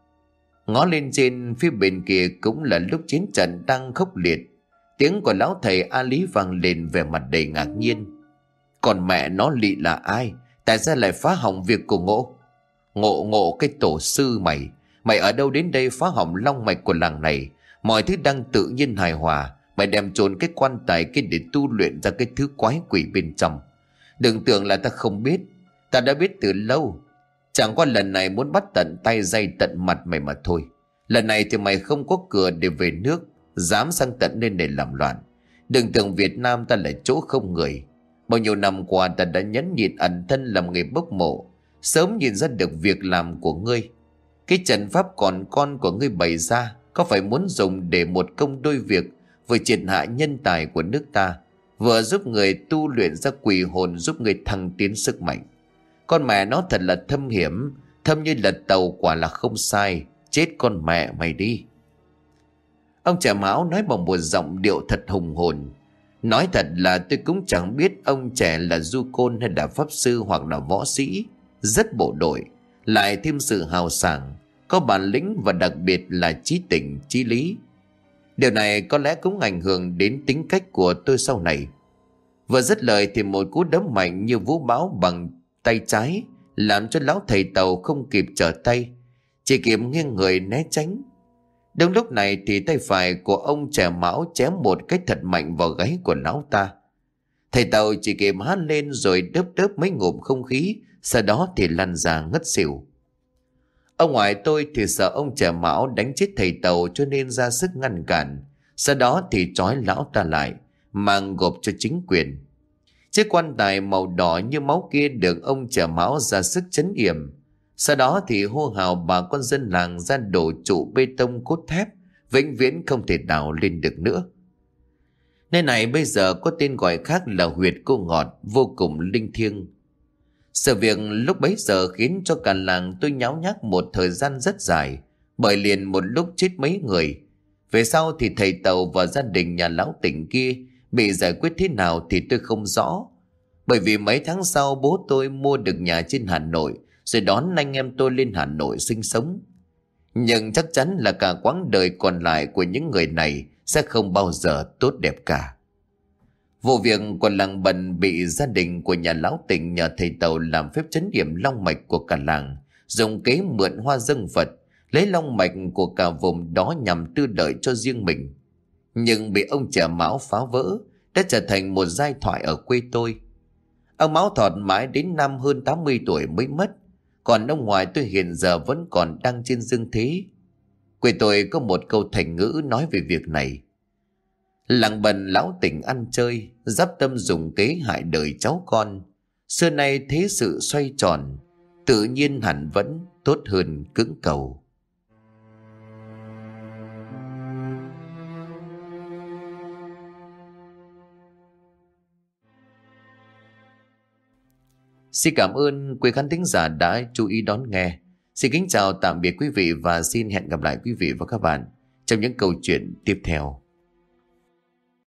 Ngó lên trên phía bên kia cũng là lúc chiến trận đang khốc liệt. Tiếng của lão thầy A Lý vang lên vẻ mặt đầy ngạc nhiên. Còn mẹ nó lị là ai? Tại sao lại phá hỏng việc của Ngộ? Ngộ cái tổ sư mày. Mày ở đâu đến đây phá hỏng long mạch của làng này? Mọi thứ đang tự nhiên hài hòa. Mày đem trốn cái quan tài kia để tu luyện ra cái thứ quái quỷ bên trong. Đừng tưởng là ta không biết. Ta đã biết từ lâu. Chẳng qua lần này muốn bắt tận tay dây tận mặt mày mà thôi. Lần này thì mày không có cửa để về nước, dám sang tận nên để làm loạn. Đừng tưởng Việt Nam ta là chỗ không người. Bao nhiêu năm qua ta đã nhẫn nhịn ẩn thân làm nghề bốc mộ, sớm nhìn ra được việc làm của ngươi. Cái trận pháp còn con của ngươi bày ra có phải muốn dùng để một công đôi việc, vừa triệt hạ nhân tài của nước ta, vừa giúp người tu luyện ra quỷ hồn, giúp người thăng tiến sức mạnh. Con mẹ nó thật là thâm hiểm, thâm như lật tàu quả là không sai. Chết con mẹ mày đi. Ông trẻ Mão nói bằng một giọng điệu thật hùng hồn. Nói thật là tôi cũng chẳng biết ông trẻ là du côn hay là pháp sư hoặc là võ sĩ, rất bộ đội, lại thêm sự hào sảng, có bản lĩnh và đặc biệt là trí tình, trí lý. Điều này có lẽ cũng ảnh hưởng đến tính cách của tôi sau này. Vừa dứt lời thì một cú đấm mạnh như vũ bão bằng tay trái làm cho lão thầy tàu không kịp trở tay, chỉ kịp nghiêng người né tránh. Đúng lúc này thì tay phải của ông trẻ Mão chém một cách thật mạnh vào gáy của lão ta. Thầy tàu chỉ kịp hát lên rồi đớp mấy ngụm không khí, sau đó thì lăn ra ngất xỉu. Ông ngoại tôi thì sợ ông trẻ Mão đánh chết thầy tàu cho nên ra sức ngăn cản, sau đó thì trói lão ta lại, mang gộp cho chính quyền. Chiếc quan tài màu đỏ như máu kia được ông trẻ Mão ra sức trấn yểm. Sau đó thì hô hào bà con dân làng ra đổ trụ bê tông cốt thép, vĩnh viễn không thể đào lên được nữa. Nơi này bây giờ có tên gọi khác là huyệt Cô Ngọt, vô cùng linh thiêng. Sự việc lúc bấy giờ khiến cho cả làng tôi nháo nhác một thời gian rất dài, bởi liền một lúc chết mấy người. Về sau thì thầy tàu và gia đình nhà lão tỉnh kia bị giải quyết thế nào thì tôi không rõ. Bởi vì mấy tháng sau bố tôi mua được nhà trên Hà Nội, rồi đón anh em tôi lên Hà Nội sinh sống. Nhưng chắc chắn là cả quãng đời còn lại của những người này sẽ không bao giờ tốt đẹp cả. Vụ việc của làng Bần bị gia đình của nhà lão Tỉnh nhờ thầy Tàu làm phép trấn yểm long mạch của cả làng, dùng kế mượn hoa dâng Phật, lấy long mạch của cả vùng đó nhằm tư lợi cho riêng mình. Nhưng bị ông trẻ Mão phá vỡ, đã trở thành một giai thoại ở quê tôi. Ông Mão Thọt mãi đến năm hơn 80 tuổi mới mất, còn ông ngoại tôi hiện giờ vẫn còn đang trên dương thế. Quê tôi có một câu thành ngữ nói về việc này: làng Bần lão Tỉnh ăn chơi, giáp tâm dùng kế hại đời cháu con. Xưa nay thế sự xoay tròn, tự nhiên hẳn vẫn tốt hơn cưỡng cầu. Xin cảm ơn quý khán thính giả đã chú ý đón nghe. Xin kính chào tạm biệt quý vị và xin hẹn gặp lại quý vị và các bạn trong những câu chuyện tiếp theo.